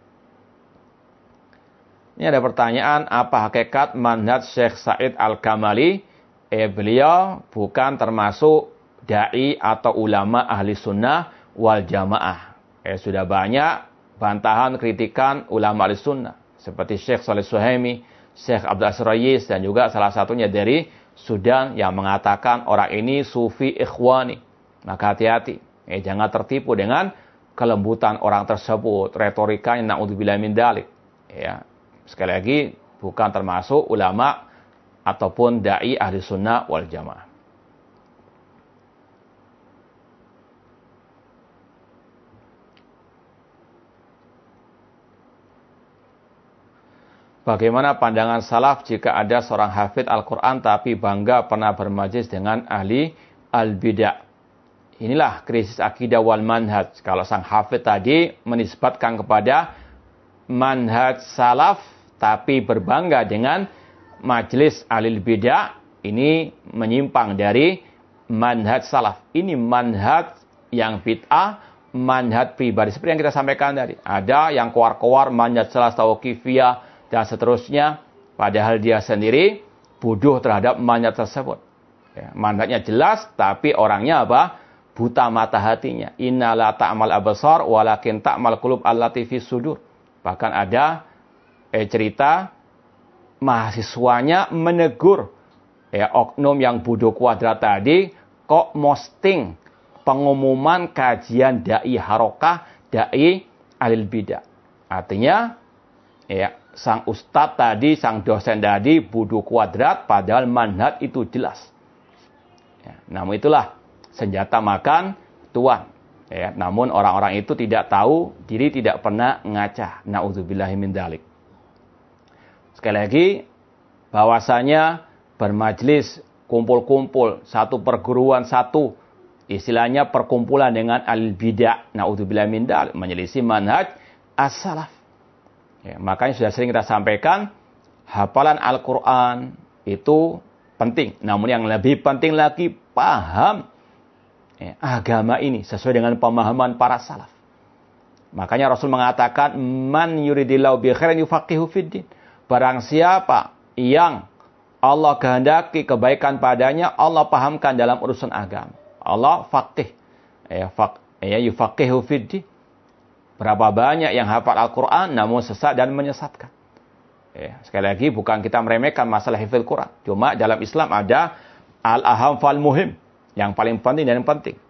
A: Ini ada pertanyaan, apa hakikat manhaj Syekh Said Al-Kamali? Eh, beliau bukan termasuk da'i atau ulama ahli sunnah wal jamaah. Eh, sudah banyak bantahan, kritikan ulama ahli sunnah. Seperti Syekh Saleh Suhaimi, Syekh Abdul Aziz Rayis, dan juga salah satunya dari Sudan yang mengatakan orang ini sufi ikhwani. Maka hati-hati. Eh, jangan tertipu dengan kelembutan orang tersebut. Retorikanya na'udzubillahi min dzalik. Ya. Sekali lagi, bukan termasuk ulama ataupun da'i ahli sunnah wal jamaah. Bagaimana pandangan salaf jika ada seorang hafid Al-Quran tapi bangga pernah bermajlis dengan ahli al-bidah? Inilah krisis akidah wal manhaj. Kalau sang hafid tadi menisbatkan kepada manhaj salaf tapi berbangga dengan majelis ahli bidah, ini menyimpang dari manhaj salaf. Ini manhaj yang bid'ah, manhaj pribadi. Seperti yang kita sampaikan tadi. Ada yang keluar-keluar manhaj salaf tauqifiyah dan seterusnya. Padahal dia sendiri bodoh terhadap manhaj tersebut. Ya, manhajnya jelas, tapi orangnya apa? Buta mata hatinya. Inna la ta'mal absar walakin ta'mal qulub allati fis sudur. Bahkan ada eh, cerita mahasiswanya menegur ya, oknum yang bodoh kuadrat tadi, kok posting pengumuman kajian dai harokah, dai alil bidah. Artinya ya, sang ustadz tadi, sang dosen tadi bodoh kuadrat, padahal manhaj itu jelas. Ya, namun itulah senjata makan tuan. Ya, namun orang-orang itu tidak tahu diri, tidak pernah ngaca. Na'udzubillahi min dzalik. Sekali lagi, bahwasanya bermajlis, kumpul-kumpul, satu perguruan, satu istilahnya perkumpulan dengan al-bidah, na'udzubillahi min dzalik, menyelisih manhaj as-salaf. Ya, makanya sudah sering kita sampaikan, hafalan Al-Quran itu penting. Namun yang lebih penting lagi, paham ya, agama ini sesuai dengan pemahaman para salaf. Makanya Rasul mengatakan, man yuridillahu bi khairin yufaqihu fiddin. Barang siapa yang Allah kehendaki kebaikan padanya, Allah pahamkan dalam urusan agama. Allah faqih. Ya, faq, ya yufaqihu fiddin. Berapa banyak yang hafal Al-Quran namun sesat dan menyesatkan. Ya, sekali lagi bukan kita meremehkan masalah hafal Quran. Cuma dalam Islam ada al-aham fal muhim. Yang paling penting dan yang penting.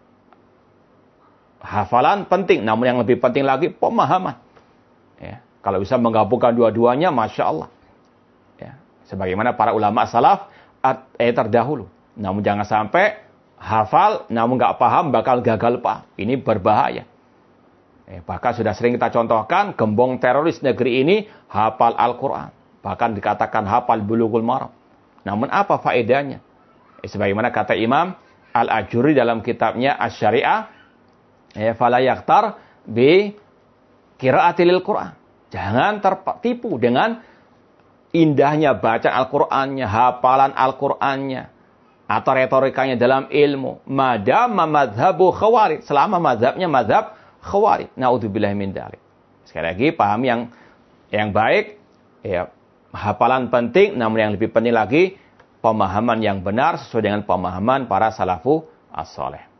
A: Hafalan penting, namun yang lebih penting lagi pemahaman. Ya, kalau bisa menggabungkan dua-duanya, Masya Allah. Ya, sebagaimana para ulama salaf eh, terdahulu. Namun jangan sampai hafal, namun nggak paham, bakal gagal paham. Ini berbahaya. Eh, bahkan sudah sering kita contohkan, gembong teroris negeri ini hafal Al-Quran. Bahkan dikatakan hafal Bulughul Maram. Namun apa faedahnya? Eh, sebagaimana kata Imam Al-Ajuri dalam kitabnya Asy-Syari'ah, eh, fala yaktar bi qiraatil Quran. Jangan tertipu dengan indahnya bacaan Al-Qur'annya, hafalan Al-Qur'annya, atau retorikanya dalam ilmu. Madama madhabu khawarij, selama madhabnya madhab khawarij. Na'udzubillahi min dzalik. Sekali lagi, paham yang yang baik, ya, hafalan penting, namun yang lebih penting lagi, pemahaman yang benar sesuai dengan pemahaman para salafu as-saleh.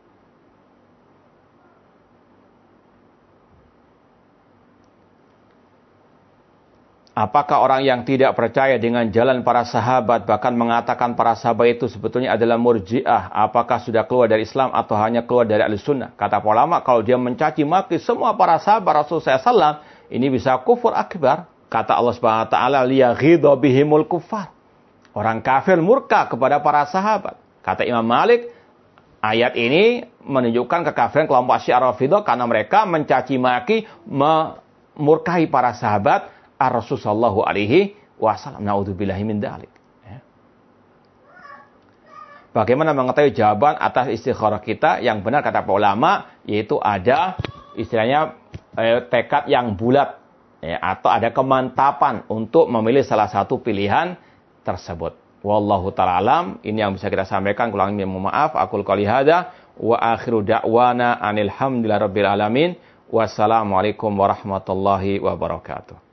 A: Apakah orang yang tidak percaya dengan jalan para sahabat, bahkan mengatakan para sahabat itu sebetulnya adalah murji'ah, apakah sudah keluar dari Islam atau hanya keluar dari Ahlussunnah? Kata ulama, kalau dia mencaci maki semua para sahabat Rasulullah shallallahu alaihi wasallam, ini bisa kufur akbar. Kata Allah Subhanahu wa taala, liyaghidha bihimul kuffar. Orang kafir murka kepada para sahabat. Kata Imam Malik, ayat ini menunjukkan kekafiran kelompok Syiah Rafidhah karena mereka mencaci maki, memurkahi para sahabat Ar-Rasul sallallahu alaihi wasallam. Na'udzubillahi min dzalik. Bagaimana mengetahui jawaban atas istikharah kita? Yang benar kata para ulama, yaitu ada istilahnya eh, tekad yang bulat, ya, atau ada kemantapan untuk memilih salah satu pilihan tersebut. Wallahu ta'ala alam. Ini yang bisa kita sampaikan. Kurang lebih mohon maaf. Aqul qouli hadza wa akhiru da'wana anil hamdulillahi rabbil alamin. Wassalamualaikum warahmatullahi wabarakatuh.